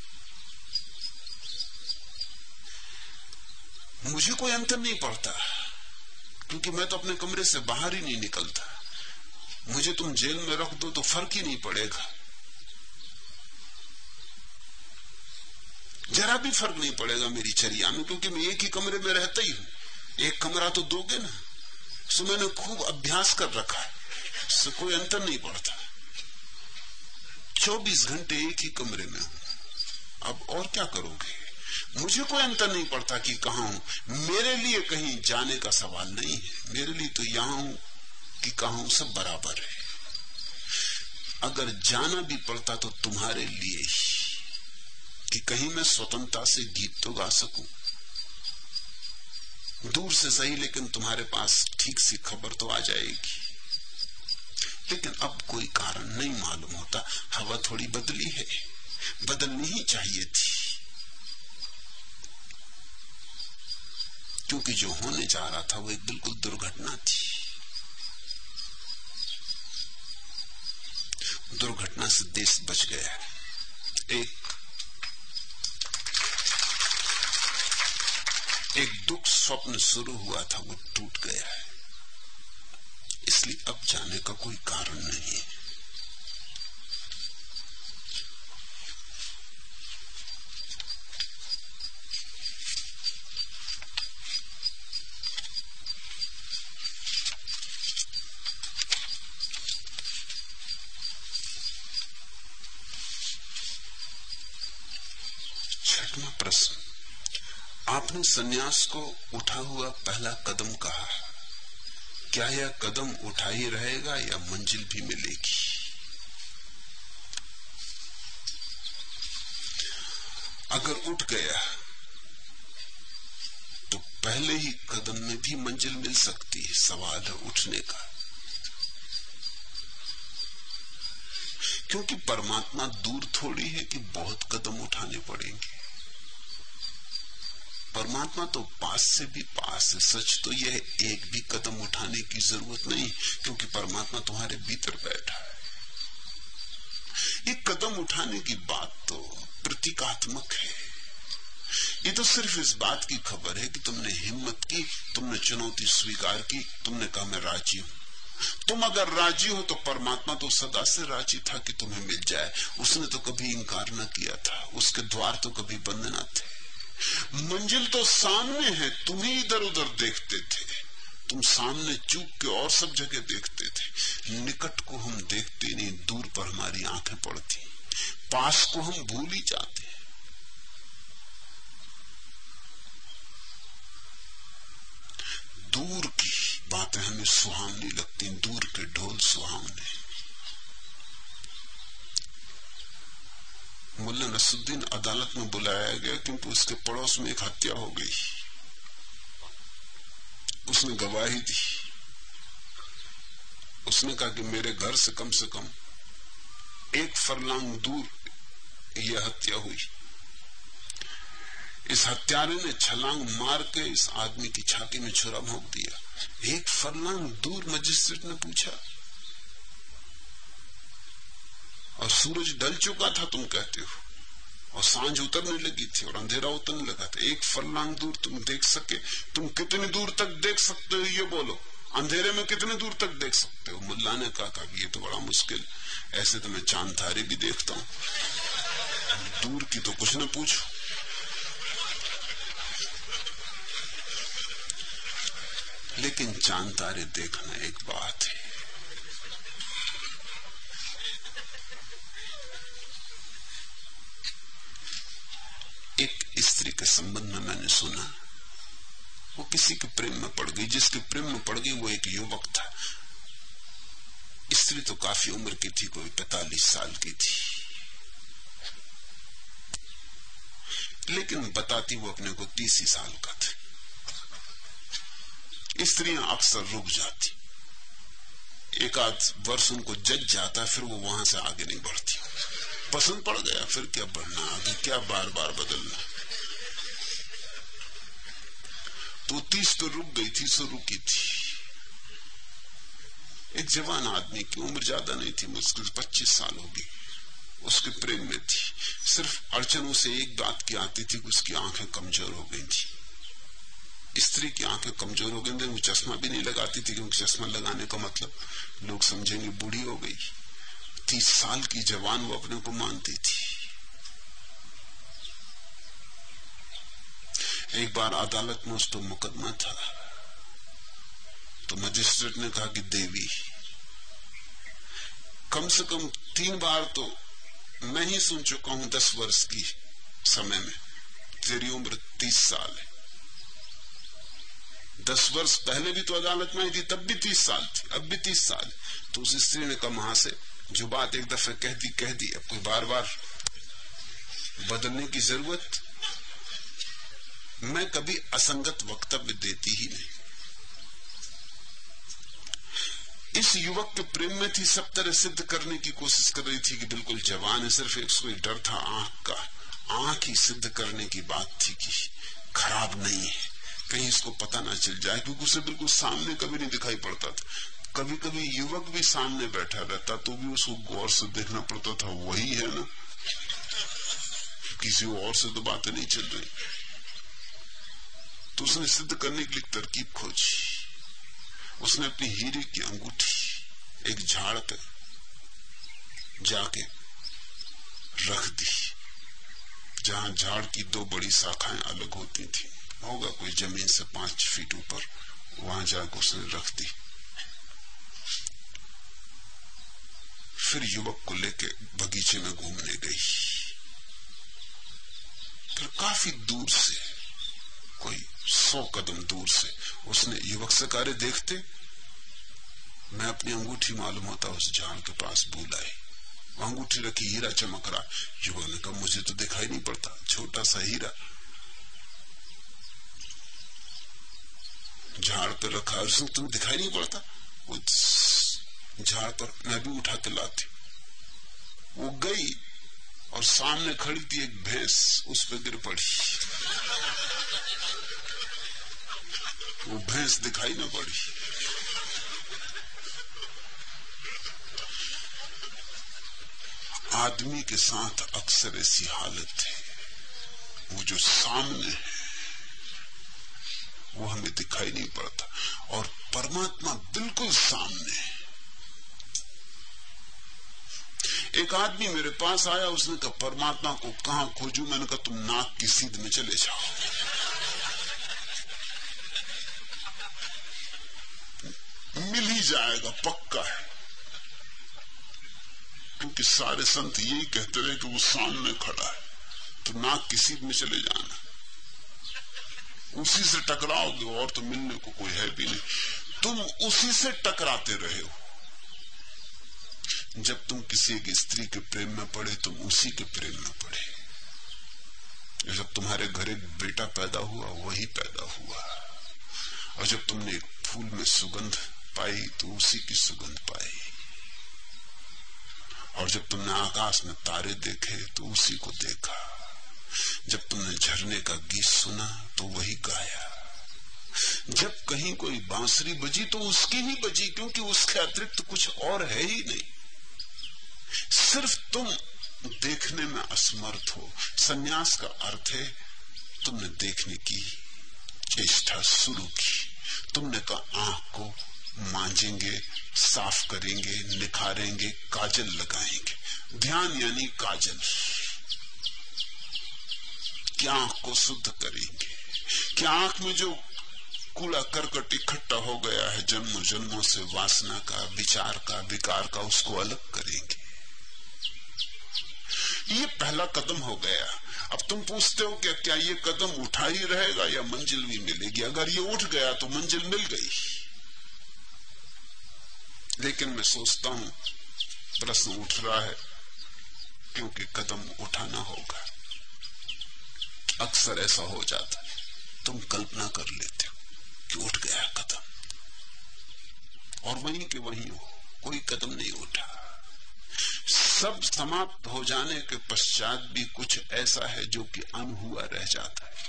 [SPEAKER 1] मुझे कोई अंतर नहीं पड़ता, क्योंकि मैं तो अपने कमरे से बाहर ही नहीं निकलता। मुझे तुम जेल में रख दो तो फर्क ही नहीं पड़ेगा, जरा भी फर्क नहीं पड़ेगा मेरी चर्या में, क्योंकि मैं एक ही कमरे में रहता ही हूं। एक कमरा तो दोगे ना, सो मैंने खूब अभ्यास कर रखा है, इससे कोई अंतर नहीं पड़ता। 24 घंटे एक ही कमरे में हूं। अब और क्या करोगे? मुझे कोई अंतर नहीं पड़ता कि कहां हूं। मेरे लिए कहीं जाने का सवाल नहीं है। मेरे लिए तो यहां हूं कि कहां हूं सब बराबर है। अगर जाना भी पड़ता तो तुम्हारे लिए ही, कि कहीं मैं स्वतंत्रता से गीत तो गा सकूं, दूर से सही, लेकिन तुम्हारे पास ठीक सी खबर तो आ जाएगी। लेकिन अब कोई कारण नहीं मालूम होता। हवा थोड़ी बदली है, बदलनी ही चाहिए थी, क्योंकि जो होने जा रहा था वो एक बिल्कुल दुर्घटना थी। दुर्घटना से देश बच गया। एक दुख स्वप्न शुरू हुआ था, वो टूट गया है। इसलिए अब जाने का कोई कारण नहीं है। छठवां प्रश्न, आपने सन्यास को उठा हुआ पहला कदम कहा। क्या यह कदम उठा ही रहेगा या मंजिल भी मिलेगी? अगर उठ गया तो पहले ही कदम में भी मंजिल मिल सकती है। सवाल है उठने का, क्योंकि परमात्मा दूर थोड़ी है कि बहुत कदम उठाने पड़ेंगे। परमात्मा तो पास से भी पास है। सच तो यह एक भी कदम उठाने की जरूरत नहीं, क्योंकि परमात्मा तुम्हारे भीतर बैठा है। एक कदम उठाने की बात तो प्रतीकात्मक है। ये तो सिर्फ इस बात की खबर है कि तुमने हिम्मत की, तुमने चुनौती स्वीकार की, तुमने कहा मैं राजी हूं। तुम अगर राजी हो तो परमात्मा तो सदा से राजी था कि तुम्हें मिल जाए। उसने तो कभी इंकार न किया था, उसके द्वार तो कभी बंद न थे। मंजिल तो सामने है, तुम ही इधर उधर देखते थे। तुम सामने चूक के और सब जगह देखते थे। निकट को हम देखते नहीं, दूर पर हमारी आंखें पड़ती, पास को हम भूल ही जाते। दूर की बातें हमें सुहावनी लगती, दूर के ढोल सुहावने। मुल्ला नसरुद्दीन अदालत में बुलाया गया क्योंकि उसके पड़ोस में एक हत्या हो गई। उसने गवाही दी। उसने कहा कि मेरे घर से कम 1 फरलांग दूर यह हत्या हुई। इस हत्यारे ने छलांग मार के इस आदमी की छाती में छुरा भोंक दिया। 1 फरलांग दूर मजिस्ट्रेट ने पूछा, और सूरज ढल चुका था तुम कहते हो, और सांझ उतरने लगी थी और अंधेरा उतरने लगा था। 1 फरलांग दूर तुम देख सके? तुम कितनी दूर तक देख सकते हो ये बोलो, अंधेरे में कितने दूर तक देख सकते हो? मुल्ला ने कहा कि ये तो बड़ा मुश्किल, ऐसे तो मैं चांद तारे भी देखता हूं, दूर की तो कुछ न पूछो। लेकिन चांद तारे देखना एक बात है, एक स्त्री के संबंध में मैंने सुना, वो किसी के प्रेम में पड़ गई। जिसके प्रेम में पड़ गई वो एक युवक था। स्त्री तो काफी उम्र की थी, कोई 45 साल की थी, लेकिन बताती वो अपने को 30 साल का था। स्त्रियां अक्सर रुक जाती, 1 आध वर्ष उनको जज जाता, फिर वो वहां से आगे नहीं बढ़ती। पसंद पड़ गया, फिर क्या बढ़ना आगे, क्या बार बार बदलना। तो 30 तो रुक गई थी, सो रुकी थी। एक जवान आदमी की उम्र ज्यादा नहीं थी, मुश्किल 25 साल होगी, उसके प्रेम में थी। सिर्फ अड़चन उसे एक बात की आती थी कि उसकी आंखें कमजोर हो गई थी। स्त्री की आंखें कमजोर हो गई थी, वो चश्मा भी नहीं लगाती थी, क्योंकि चश्मा लगाने का मतलब लोग समझेंगे बूढ़ी हो गई। 30 साल की जवान वो अपने को मानती थी। एक बार अदालत में उस पर मुकदमा था, तो मजिस्ट्रेट ने कहा कि देवी, कम से कम 3 बार तो मैं ही सुन चुका हूं 10 वर्ष की समय में, तेरी उम्र 30 साल है। 10 वर्ष पहले भी तो अदालत में आई थी, तब भी 30 साल थी, अब भी 30 साल। तो उस स्त्री ने कहा, वहां से जो बात एक दफे कह दी, अब कोई बार बार बदलने की जरूरत। मैं कभी असंगत वक्तव्य देती ही नहीं। इस युवक के प्रेम में थी, सब तरह सिद्ध करने की कोशिश कर रही थी कि बिल्कुल जवान है, सिर्फ एक डर था आंख का। आंख ही सिद्ध करने की बात थी कि खराब नहीं है, कहीं इसको पता ना चल जाए, क्योंकि उसे बिल्कुल सामने कभी नहीं दिखाई पड़ता था। कभी कभी युवक भी सामने बैठा रहता तो भी उसको गौर से देखना पड़ता था, वही है ना, किसी और से तो बातें नहीं चल रही। तो उसने सिद्ध करने के लिए तरकीब खोजी। उसने अपनी हीरे की अंगूठी एक झाड़ पे जाके रख दी, जहां झाड़ की 2 बड़ी शाखाएं अलग होती थी, होगा कोई जमीन से 5 फीट ऊपर, वहां जाकर उसने रख दी। फिर युवक को लेके बगीचे में घूमने गई। फिर काफी दूर से, कोई 100 कदम दूर से उसने युवक से कहा, देखते मैं अपनी अंगूठी मालूम होता उस झाड़ के पास भूल आई, अंगूठी रखी, हीरा चमक रहा। युवक ने कहा, मुझे तो दिखाई नहीं पड़ता, छोटा सा हीरा झाड़ पर रखा, उसने तुम दिखाई नहीं पड़ता। उस झाड़ पर मैं भी उठा के लाती। वो गई और सामने खड़ी थी एक भैंस, उस पर गिर पड़ी। वो भैंस दिखाई न पड़ी।
[SPEAKER 2] आदमी के साथ अक्सर ऐसी हालत है, वो जो सामने है वो हमें दिखाई नहीं पड़ता, और परमात्मा बिल्कुल सामने है। एक आदमी मेरे पास आया, उसने कहा परमात्मा को कहां खोजूं? मैंने कहा तुम नाक की सीध में चले जाओ, मिल ही जाएगा, पक्का है। क्योंकि सारे संत यही कहते रहे कि वो सामने खड़ा है, तो नाक की सीध में चले जाना, उसी से टकराओगे, और तो मिलने को कोई है भी नहीं। तुम उसी से टकराते रहे हो। जब तुम किसी एक स्त्री के प्रेम में पड़े, तुम उसी के प्रेम में पड़े। जब तुम्हारे घर एक बेटा पैदा हुआ, वही पैदा हुआ। और जब तुमने एक फूल में सुगंध पाई, तो उसी की सुगंध पाई। और जब तुमने आकाश में तारे देखे, तो उसी को देखा। जब तुमने झरने का गीत सुना, तो वही गाया। जब कहीं कोई बांसुरी बजी, तो उसकी ही बजी, क्योंकि उसके अतिरिक्त कुछ और है ही नहीं। सिर्फ तुम देखने में असमर्थ हो। सन्यास का अर्थ है तुमने देखने की चेष्टा शुरू की। तुमने कहा आंख को मांजेंगे, साफ करेंगे, निखारेंगे, काजल लगाएंगे। ध्यान यानी काजल। क्या आंख को शुद्ध करेंगे? क्या आंख में जो कूड़ा करकट इकट्ठा हो गया है जन्मों जन्मों से, वासना का, विचार का, विकार का, उसको अलग करेंगे। ये पहला कदम हो गया। अब तुम पूछते हो कि क्या ये कदम उठा ही रहेगा या मंजिल भी मिलेगी? अगर ये उठ गया तो मंजिल मिल गई। लेकिन मैं सोचता हूं प्रश्न उठ रहा है क्योंकि कदम उठाना होगा। अक्सर ऐसा हो जाता है, तुम कल्पना कर लेते हो कि उठ गया कदम, और वहीं के वहीं हो, कोई कदम नहीं उठा। सब समाप्त हो जाने के पश्चात भी कुछ ऐसा है जो कि अनहुआ रह जाता है।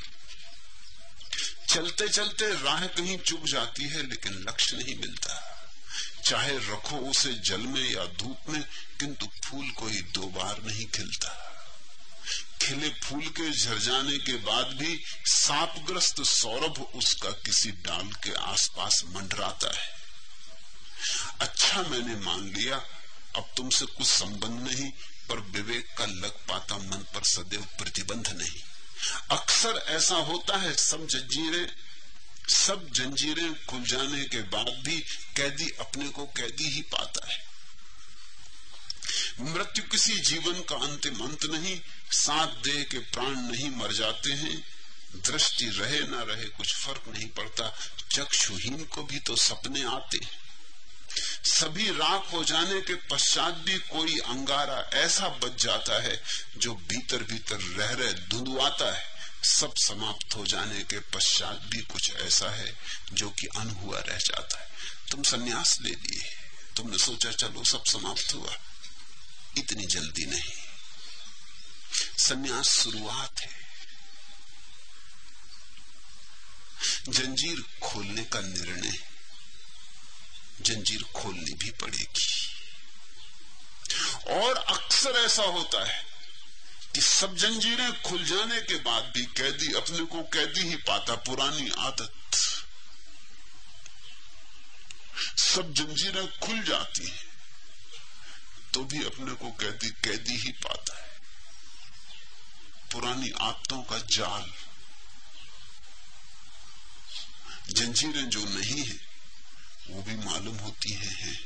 [SPEAKER 2] चलते चलते राह कहीं चुक जाती है, लेकिन लक्ष्य नहीं मिलता। चाहे रखो उसे जल में या धूप में, किंतु फूल कोई दो बार नहीं खिलता। खिले फूल के झर जाने के बाद भी सापग्रस्त सौरभ उसका किसी डाल के आसपास मंडराता है। अच्छा, मैंने मान लिया, अब तुमसे कुछ संबंध नहीं, पर विवेक का लग पाता मन पर सदैव प्रतिबंध नहीं। अक्सर ऐसा होता है, सब जंजीरें खुल जाने के बाद भी कैदी अपने को कैदी ही पाता है। मृत्यु किसी जीवन का अंतिम अंत नहीं। साथ देह के प्राण नहीं मर जाते हैं। दृष्टि रहे ना रहे कुछ फर्क नहीं पड़ता। चक्षुहीन को भी तो सपने आते हैं। सभी राख हो जाने के पश्चात भी कोई अंगारा ऐसा बच जाता है जो भीतर भीतर रह रहे धुंधुआता है। सब समाप्त हो जाने के पश्चात भी कुछ ऐसा है जो कि अनहुआ रह जाता है। तुम सन्यास ले लिए, तुमने सोचा चलो सब समाप्त हुआ। इतनी जल्दी नहीं। सन्यास शुरुआत है। जंजीर खोलने का निर्णय, जंजीर खोलनी भी पड़ेगी। और अक्सर ऐसा होता है कि सब जंजीरें खुल जाने के बाद भी कैदी अपने को कैदी ही पाता। पुरानी आदत। सब जंजीरें खुल जाती हैं तो भी अपने को कैदी कैदी ही पाता है। पुरानी आदतों का जाल। जंजीरें जो नहीं है वो भी मालूम होती हैं।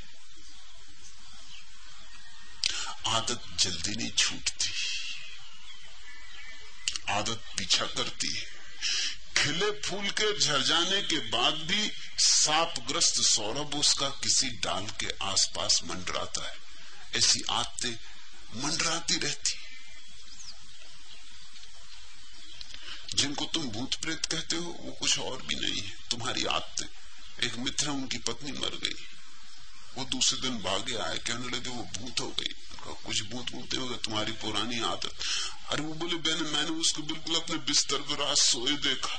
[SPEAKER 2] आदत जल्दी नहीं छूटती, आदत पीछा करती है। खिले फूल के झर जाने के बाद भी सापग्रस्त सौरभ उसका किसी डाल के आसपास मंडराता है। ऐसी आदतें मंडराती रहती। जिनको तुम भूत प्रेत कहते हो वो कुछ और भी नहीं है, तुम्हारी आदतें। एक मित्र, उनकी पत्नी मर गई, वो दूसरे दिन भागे आए, कहने लगे वो भूत हो गई। कुछ भूत भूते होगा, तुम्हारी पुरानी आदत। अरे वो बोले बहन, मैंने उसको बिल्कुल अपने बिस्तर पर रात सोए देखा।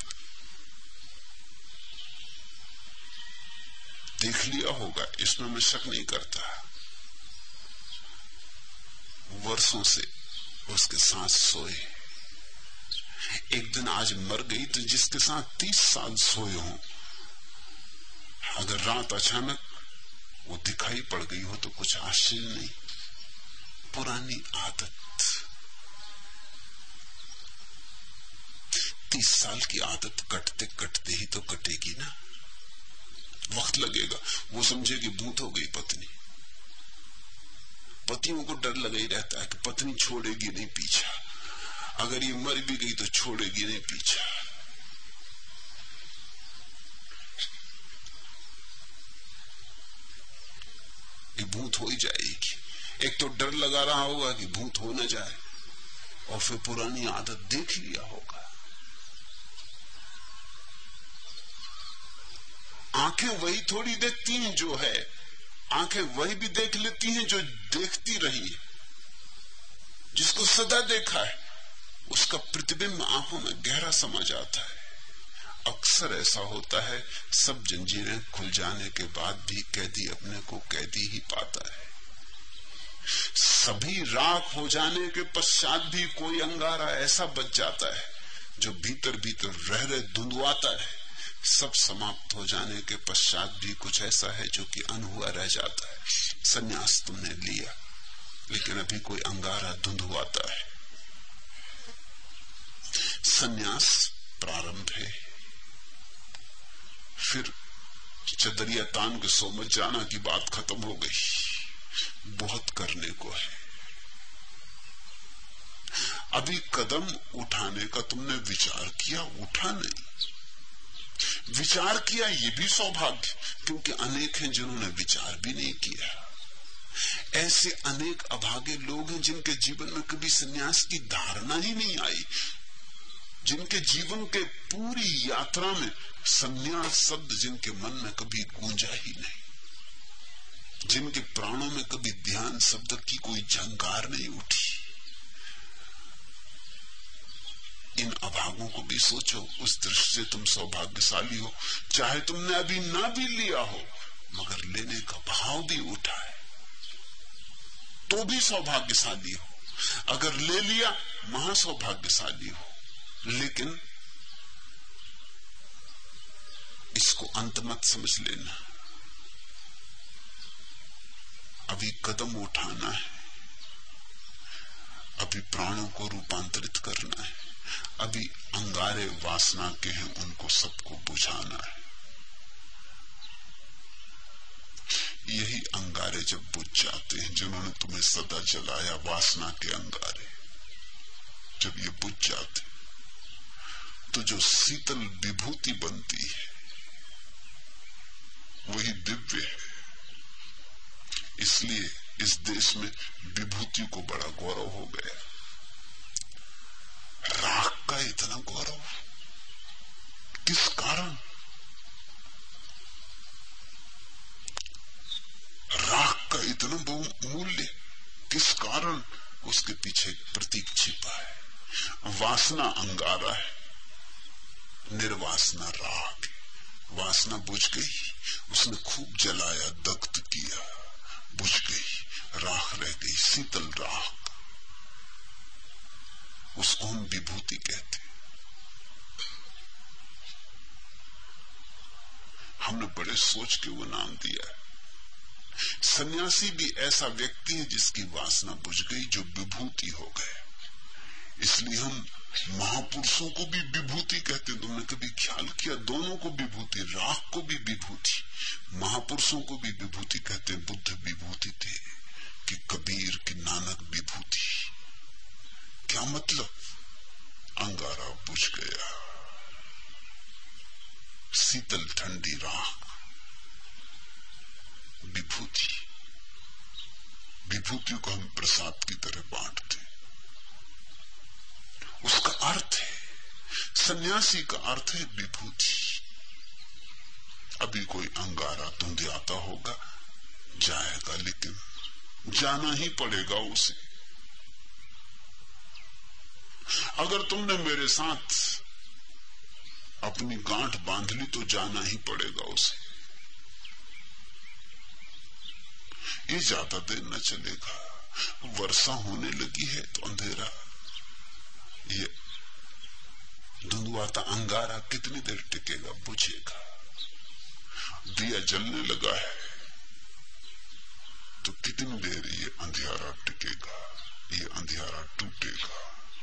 [SPEAKER 2] देख लिया होगा, इसमें मैं शक नहीं करता। बरसों से उसके साथ सोए, एक दिन आज मर गई तो जिसके साथ 30 साल सोए हों, अगर रात अचानक वो दिखाई पड़ गई हो तो कुछ आश्चर्य नहीं। पुरानी आदत। 30 साल की आदत कटते कटते ही तो कटेगी ना, वक्त लगेगा। वो समझे कि भूत हो गई पत्नी। पतियों को डर लगा ही रहता है कि पत्नी छोड़ेगी नहीं पीछा, अगर ये मर भी गई तो छोड़ेगी नहीं पीछा। ये भूत हो ही जाएगी। एक तो डर लगा रहा होगा कि भूत हो न जाए, और फिर पुरानी आदत देख लिया होगा। आंखें वही थोड़ी देखती हैं जो है, आंखें वही भी देख लेती हैं जो देखती रही है। जिसको सदा देखा है उसका प्रतिबिंब आंखों में गहरा समा जाता है। अक्सर ऐसा होता है, सब जंजीरें खुल जाने के बाद भी कैदी अपने को कैदी ही पाता है। सभी राख हो जाने के पश्चात भी कोई अंगारा ऐसा बच जाता है जो भीतर भीतर रह रहे धुंधुआता है। सब समाप्त हो जाने के पश्चात भी कुछ ऐसा है जो कि अनहुआ रह जाता है। संन्यास तुमने लिया, लेकिन अभी कोई अंगारा धुंधुआता है। संन्यास प्रारंभ है, फिर चदरिया तान के सो मत जाना की बात खत्म हो गई। बहुत करने को है। अभी कदम उठाने का तुमने विचार किया, उठा नहीं। विचार किया ये भी सौभाग्य, क्योंकि अनेक हैं जिन्होंने विचार भी नहीं किया। ऐसे अनेक अभागे लोग हैं जिनके जीवन में कभी संन्यास की धारणा ही नहीं आई, जिनके जीवन के पूरी यात्रा में संन्यास शब्द जिनके मन में कभी गूंजा ही नहीं, जिनके प्राणों में कभी ध्यान शब्द की कोई झंकार नहीं उठी। इन अभागों को भी सोचो। उस दृष्टि से तुम सौभाग्यशाली हो। चाहे तुमने अभी ना भी लिया हो, मगर लेने का भाव भी उठा है तो भी सौभाग्यशाली हो। अगर ले लिया, महासौभाग्यशाली हो। लेकिन इसको अंत मत समझ लेना। अभी कदम उठाना है, अभी प्राणों को रूपांतरित करना है, अभी अंगारे वासना के हैं, उनको सबको बुझाना है। यही अंगारे जब बुझ जाते हैं जिन्होंने तुम्हें सदा जलाया, वासना के अंगारे जब ये बुझ जाते तो जो शीतल विभूति बनती है वही दिव्य है। इसलिए इस देश में विभूति को बड़ा गौरव हो गया। राख का इतना गौरव किस कारण? राख का इतना बहुमूल्य किस कारण? उसके पीछे एक प्रतीक छिपा है। वासना अंगारा है, निर्वासना राख। वासना बुझ गई, उसने खूब जलाया, दग्ध किया, बुझ गई, राख रह गई, शीतल राख। उसको हम विभूति कहते। हमने बड़े सोच के वो नाम दिया है। सन्यासी भी ऐसा व्यक्ति है जिसकी वासना बुझ गई, जो विभूति हो गए। इसलिए हम महापुरुषों को भी विभूति कहते। तुमने कभी ख्याल किया? दोनों को विभूति, राख को भी विभूति, महापुरुषों को भी विभूति कहते। बुद्ध विभूति थे कि कबीर की नानक विभूति। क्या मतलब? अंगारा बुझ गया, शीतल ठंडी राख, विभूति। विभूति को हम प्रसाद की तरह बांटते। उसका अर्थ है, सन्यासी का अर्थ है विभूति। अभी कोई अंगारा धुंधियाता होगा, जाएगा, लेकिन जाना ही पड़ेगा उसे। अगर तुमने मेरे साथ अपनी गांठ बांध ली तो जाना ही पड़ेगा उसे। ये ज्यादा देर न चलेगा। वर्षा होने लगी है तो अंधेरा, ये धुंधुआता अंगारा कितनी देर टिकेगा, बुझेगा। दिया जलने लगा है तो कितनी देर ये अंधियारा टिकेगा, ये अंधियारा टूटेगा।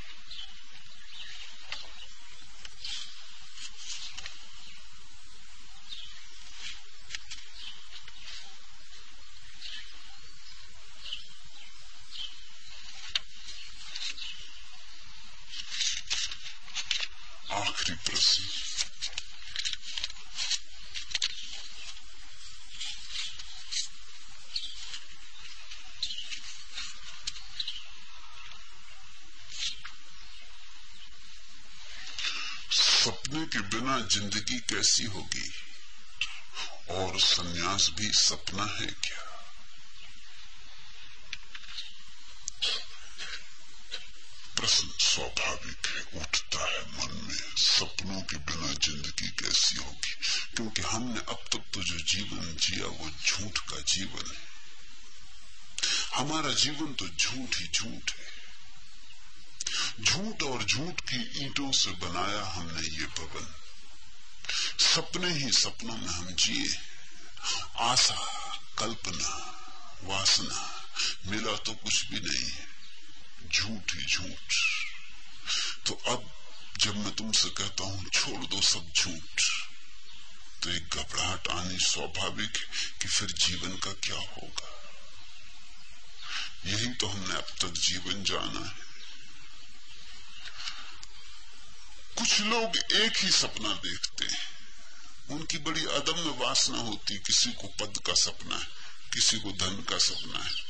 [SPEAKER 2] आखिरी प्रश्न, सपने के बिना जिंदगी कैसी होगी और सन्यास भी सपना है क्या? प्रश्न स्वाभाविक है, उठता है मन में, सपनों के बिना जिंदगी कैसी होगी? क्योंकि हमने अब तक तो जो जीवन जिया वो झूठ का जीवन है। हमारा जीवन तो झूठ ही झूठ है। झूठ और झूठ की ईंटों से बनाया हमने ये भवन। सपने ही सपनों में हम जिए। आशा, कल्पना, वासना मिला तो कुछ भी नहीं है, झूठ ही झूठ। तो अब जब मैं तुमसे कहता हूं छोड़ दो सब झूठ, तो एक घबराहट आनी स्वाभाविक है कि फिर जीवन का क्या होगा। यही तो हमने अब तक जीवन जाना है। कुछ लोग एक ही सपना देखते हैं, उनकी बड़ी अदम्य वासना होती। किसी को पद का सपना है, किसी को धन का सपना है।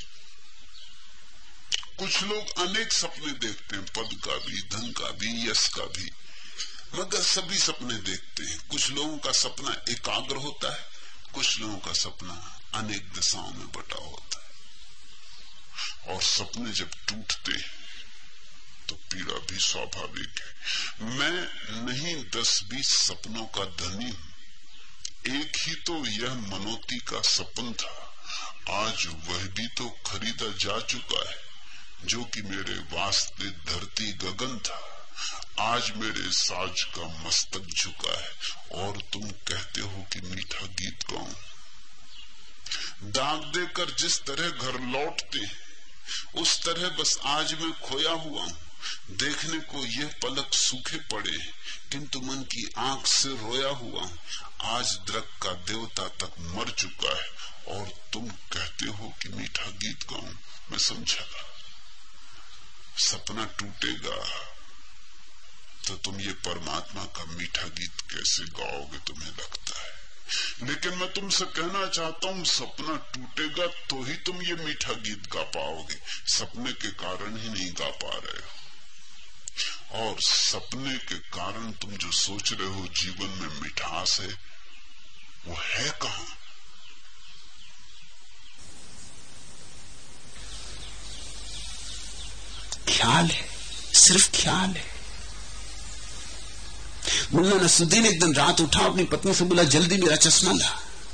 [SPEAKER 2] कुछ लोग अनेक सपने देखते हैं, पद का भी, धन का भी, यश का भी, मगर सभी सपने देखते हैं। कुछ लोगों का सपना एकाग्र होता है, कुछ लोगों का सपना अनेक दिशाओं में बटा होता है। और सपने जब टूटते हैं तो पीड़ा भी स्वाभाविक है। मैं नहीं 10-20 सपनों का धनी हूं, एक ही तो यह मनोती का सपन था, आज वह भी तो खरीदा जा चुका है। जो कि मेरे वास्ते धरती गगन था, आज मेरे साज का मस्तक झुका है और तुम कहते हो कि मीठा गीत गाऊं। दाग देकर जिस तरह घर लौटते हैं उस तरह बस आज मैं खोया हुआ हूं। देखने को यह पलक सूखे पड़े किंतु मन की आंख से रोया हुआ हूं। आज दरख्त का देवता तक मर चुका है और तुम कहते हो कि मीठा गीत गाऊं। मैं समझा, सपना टूटेगा तो तुम ये परमात्मा का मीठा गीत कैसे गाओगे, तुम्हें लगता है। लेकिन मैं तुमसे कहना चाहता हूं, सपना टूटेगा तो ही तुम ये मीठा गीत गा पाओगे। सपने के कारण ही नहीं गा पा रहे हो। और सपने के कारण तुम जो सोच रहे हो जीवन में मिठास है, वो है कहां?
[SPEAKER 1] ख्याल है, सिर्फ ख्याल है। मुल्ला नसरुद्दीन एक दिन रात उठा, अपनी पत्नी से बोला जल्दी मेरा चश्मा ला।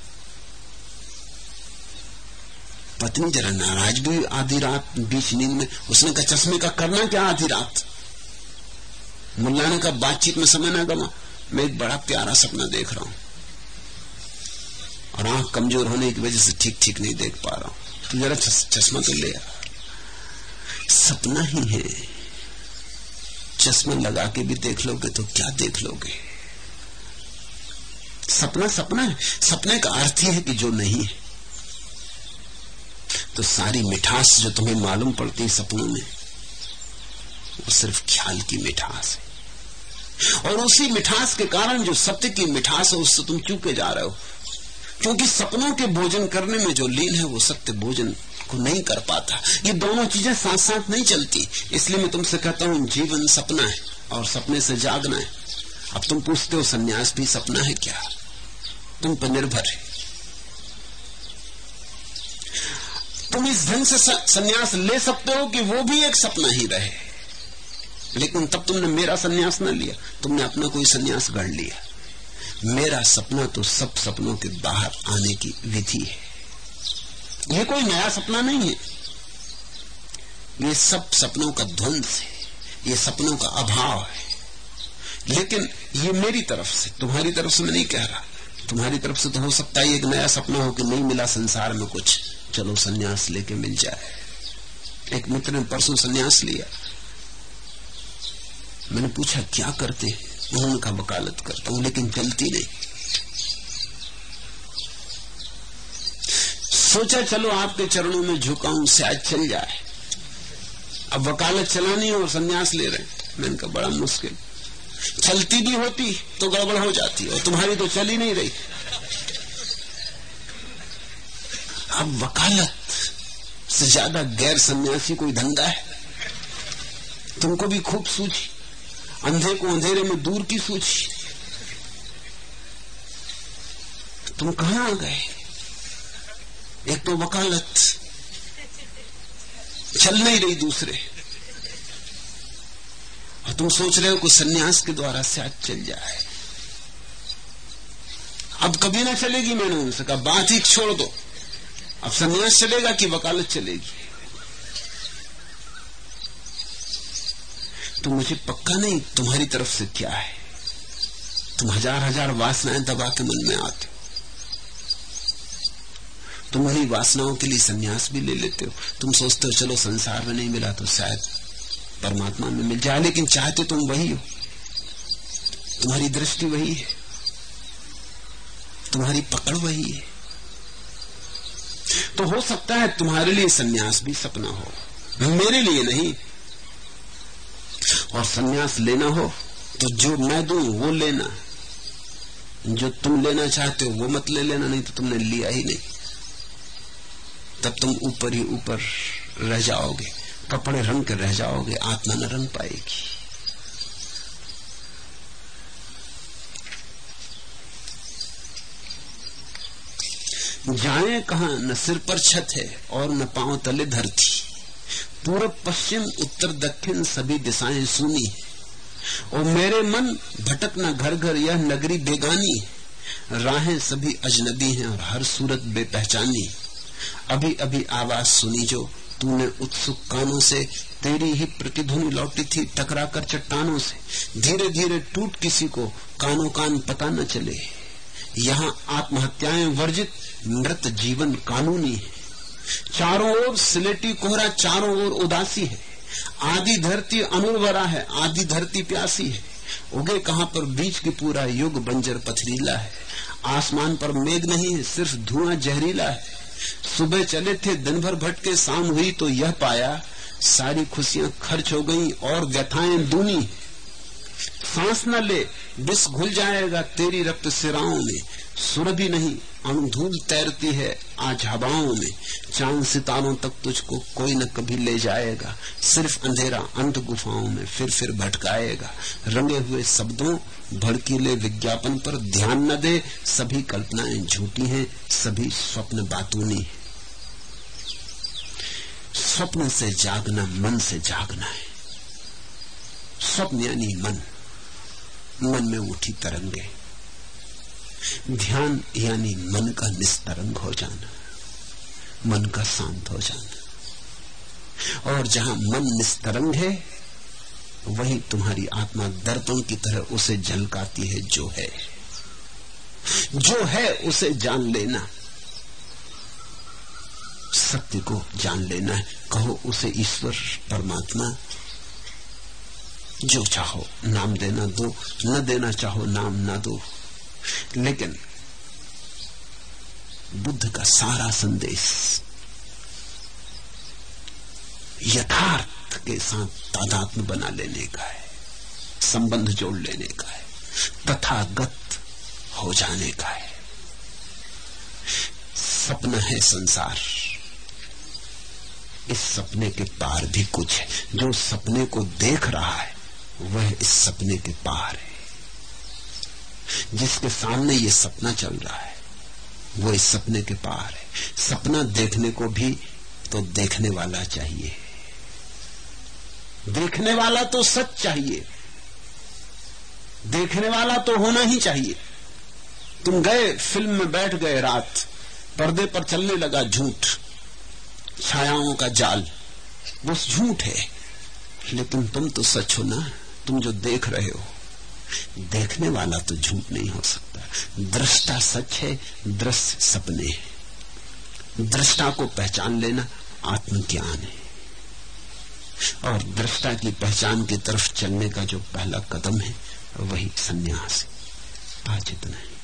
[SPEAKER 1] पत्नी जरा नाराज भी, आधी रात बीच नींद में। उसने कहा चश्मे का करना क्या आधी रात? मुल्ला ने कहा बातचीत में समय ना गवा, मैं एक बड़ा प्यारा सपना देख रहा हूं और आंख कमजोर होने की वजह से ठीक ठीक नहीं देख पा रहा हूं, तो जरा चश्मा तो ले आ। सपना ही है, चश्मा लगा के भी देख लोगे तो क्या देख लोगे? सपना सपना है। सपने का अर्थ ही है कि जो नहीं है। तो सारी मिठास जो तुम्हें मालूम पड़ती है सपनों में, वो सिर्फ ख्याल की मिठास है। और उसी मिठास के कारण जो सत्य की मिठास है उससे तुम चूके जा रहे हो। क्योंकि सपनों के भोजन करने में जो लीन है वो सत्य भोजन को नहीं कर पाता। ये दोनों चीजें साथ साथ नहीं चलती। इसलिए मैं तुमसे कहता हूं जीवन सपना है और सपने से जागना है। अब तुम पूछते हो सन्यास भी सपना है क्या? तुम पर निर्भर है। तुम इस ढंग से सन्यास ले सकते हो कि वो भी एक सपना ही रहे, लेकिन तब तुमने मेरा सन्यास न लिया, तुमने अपना कोई सन्यास गढ़ लिया। मेरा सपना तो सब सपनों के बाहर आने की विधि है। यह कोई नया सपना नहीं है। ये सब सपनों का ध्वंस है, ये सपनों का अभाव है। लेकिन ये मेरी तरफ से, तुम्हारी तरफ से मैं नहीं कह रहा। तुम्हारी तरफ से तो हो सकता है एक नया सपना हो कि नहीं मिला संसार में कुछ, चलो सन्यास लेके मिल जाए। एक मित्र ने परसों सन्यास लिया। मैंने पूछा क्या करते हैं? उन्होंने कहा वकालत करता हूं, लेकिन चलती नहीं। सोचा चलो आपके चरणों में झुकाऊं, शायद चल जाए। अब वकालत चलानी और सन्यास ले रहे हैं। मैंने कहा बड़ा मुश्किल, चलती भी होती तो गड़बड़ हो जाती, और तुम्हारी तो चल ही नहीं रही। अब वकालत से ज्यादा गैर सन्यासी कोई धंधा है? तुमको भी खूब सूझी, अंधे को अंधेरे में दूर की सूझी। तुम कहां आ गए? एक तो वकालत चल नहीं रही, दूसरे और तुम सोच रहे हो कि सन्यास के द्वारा शायद चल जाए। अब कभी ना चलेगी। मैंने उनसे कहा बात ही छोड़ दो, अब सन्यास चलेगा कि वकालत चलेगी? तो मुझे पक्का नहीं तुम्हारी तरफ से क्या है। तुम हजार हजार वासनाएं दबा के मन में आते हो। तुम उन्हीं वासनाओं के लिए सन्यास भी ले लेते हो। तुम सोचते हो चलो संसार में नहीं मिला तो शायद परमात्मा में मिल जाए, लेकिन चाहते तुम वही हो। तुम्हारी दृष्टि वही है, तुम्हारी पकड़ वही है। तो हो सकता है तुम्हारे लिए सन्यास भी सपना हो, मेरे लिए नहीं। और सन्यास लेना हो तो जो मैं दूं वो लेना, जो तुम लेना चाहते हो वो मत ले लेना, नहीं तो तुमने लिया ही नहीं। तब तुम ऊपर ही ऊपर रह जाओगे, कपड़े रंग के रह जाओगे, आत्मा न रंग पाएगी। जाए कहां, न सिर पर छत है और न पांव तले धरती। पूरब पश्चिम उत्तर दक्षिण सभी दिशाएं सूनी है। और मेरे मन भटकना घर घर, यह नगरी बेगानी है। राहें सभी अजनबी हैं और हर सूरत बेपहचानी। अभी अभी आवाज सुनी जो तूने उत्सुक कानों से, तेरी ही प्रतिध्वनि लौटी थी टकरा कर चट्टानों से। धीरे धीरे टूट किसी को कानों कान पता न चले। यहाँ आत्महत्याएं वर्जित, मृत जीवन कानूनी है। चारों ओर सिलेटी कोहरा, चारों ओर उदासी है। आधी धरती अनुर्वरा है, आधी धरती प्यासी है। उगे कहां पर बीच की पूरा युग बंजर पथरीला है। आसमान पर मेघ नहीं है, सिर्फ धुआं जहरीला है। सुबह चले थे दिन भर भटके, शाम हुई तो यह पाया सारी खुशियां खर्च हो गई और व्यथाएं दूनी। सांस न ले विष घुल जाएगा तेरी रक्त सिराओं में। सुरभि नहीं अणुधूल तैरती है आज हवाओं में। चांद सितारों तक तुझको कोई न कभी ले जाएगा। सिर्फ अंधेरा अंत गुफाओं में फिर भटकाएगा। रंगे हुए शब्दों भड़कीले विज्ञापन पर ध्यान न दे। सभी कल्पनाएं झूठी हैं, सभी स्वप्न बातूनी है। स्वप्न से जागना मन से जागना है। स्वप्न यानी मन, मन में उठी तरंगे। ध्यान यानी मन का निस्तरंग हो जाना, मन का शांत हो जाना। और जहां मन निस्तरंग है वही तुम्हारी आत्मा दर्पण की तरह उसे झलकाती है। जो है उसे जान लेना, सत्य को जान लेना है। कहो उसे ईश्वर परमात्मा, जो चाहो नाम देना दो, न देना चाहो नाम ना दो। लेकिन बुद्ध का सारा संदेश यथार्थ के साथ तादात्म्य बना लेने का है, संबंध जोड़ लेने का है, तथागत हो जाने का है। सपना है संसार, इस सपने के पार भी कुछ है। जो सपने को देख रहा है वह इस सपने के पार है। जिसके सामने ये सपना चल रहा है वो इस सपने के पार है। सपना देखने को भी तो देखने वाला चाहिए, देखने वाला तो सच चाहिए, देखने वाला तो होना ही चाहिए। तुम गए फिल्म में बैठ गए, रात पर्दे पर चलने लगा झूठ, छायाओं का जाल, वो झूठ है, लेकिन तुम तो सच हो ना। तुम जो देख रहे हो, देखने वाला तो झूठ नहीं हो सकता। दृष्टा सच है, दृश्य सपने हैं। दृष्टा को पहचान लेना आत्मज्ञान है, और दृष्टा की पहचान की तरफ चलने का जो पहला कदम है वही संन्यास है। आज इतना है।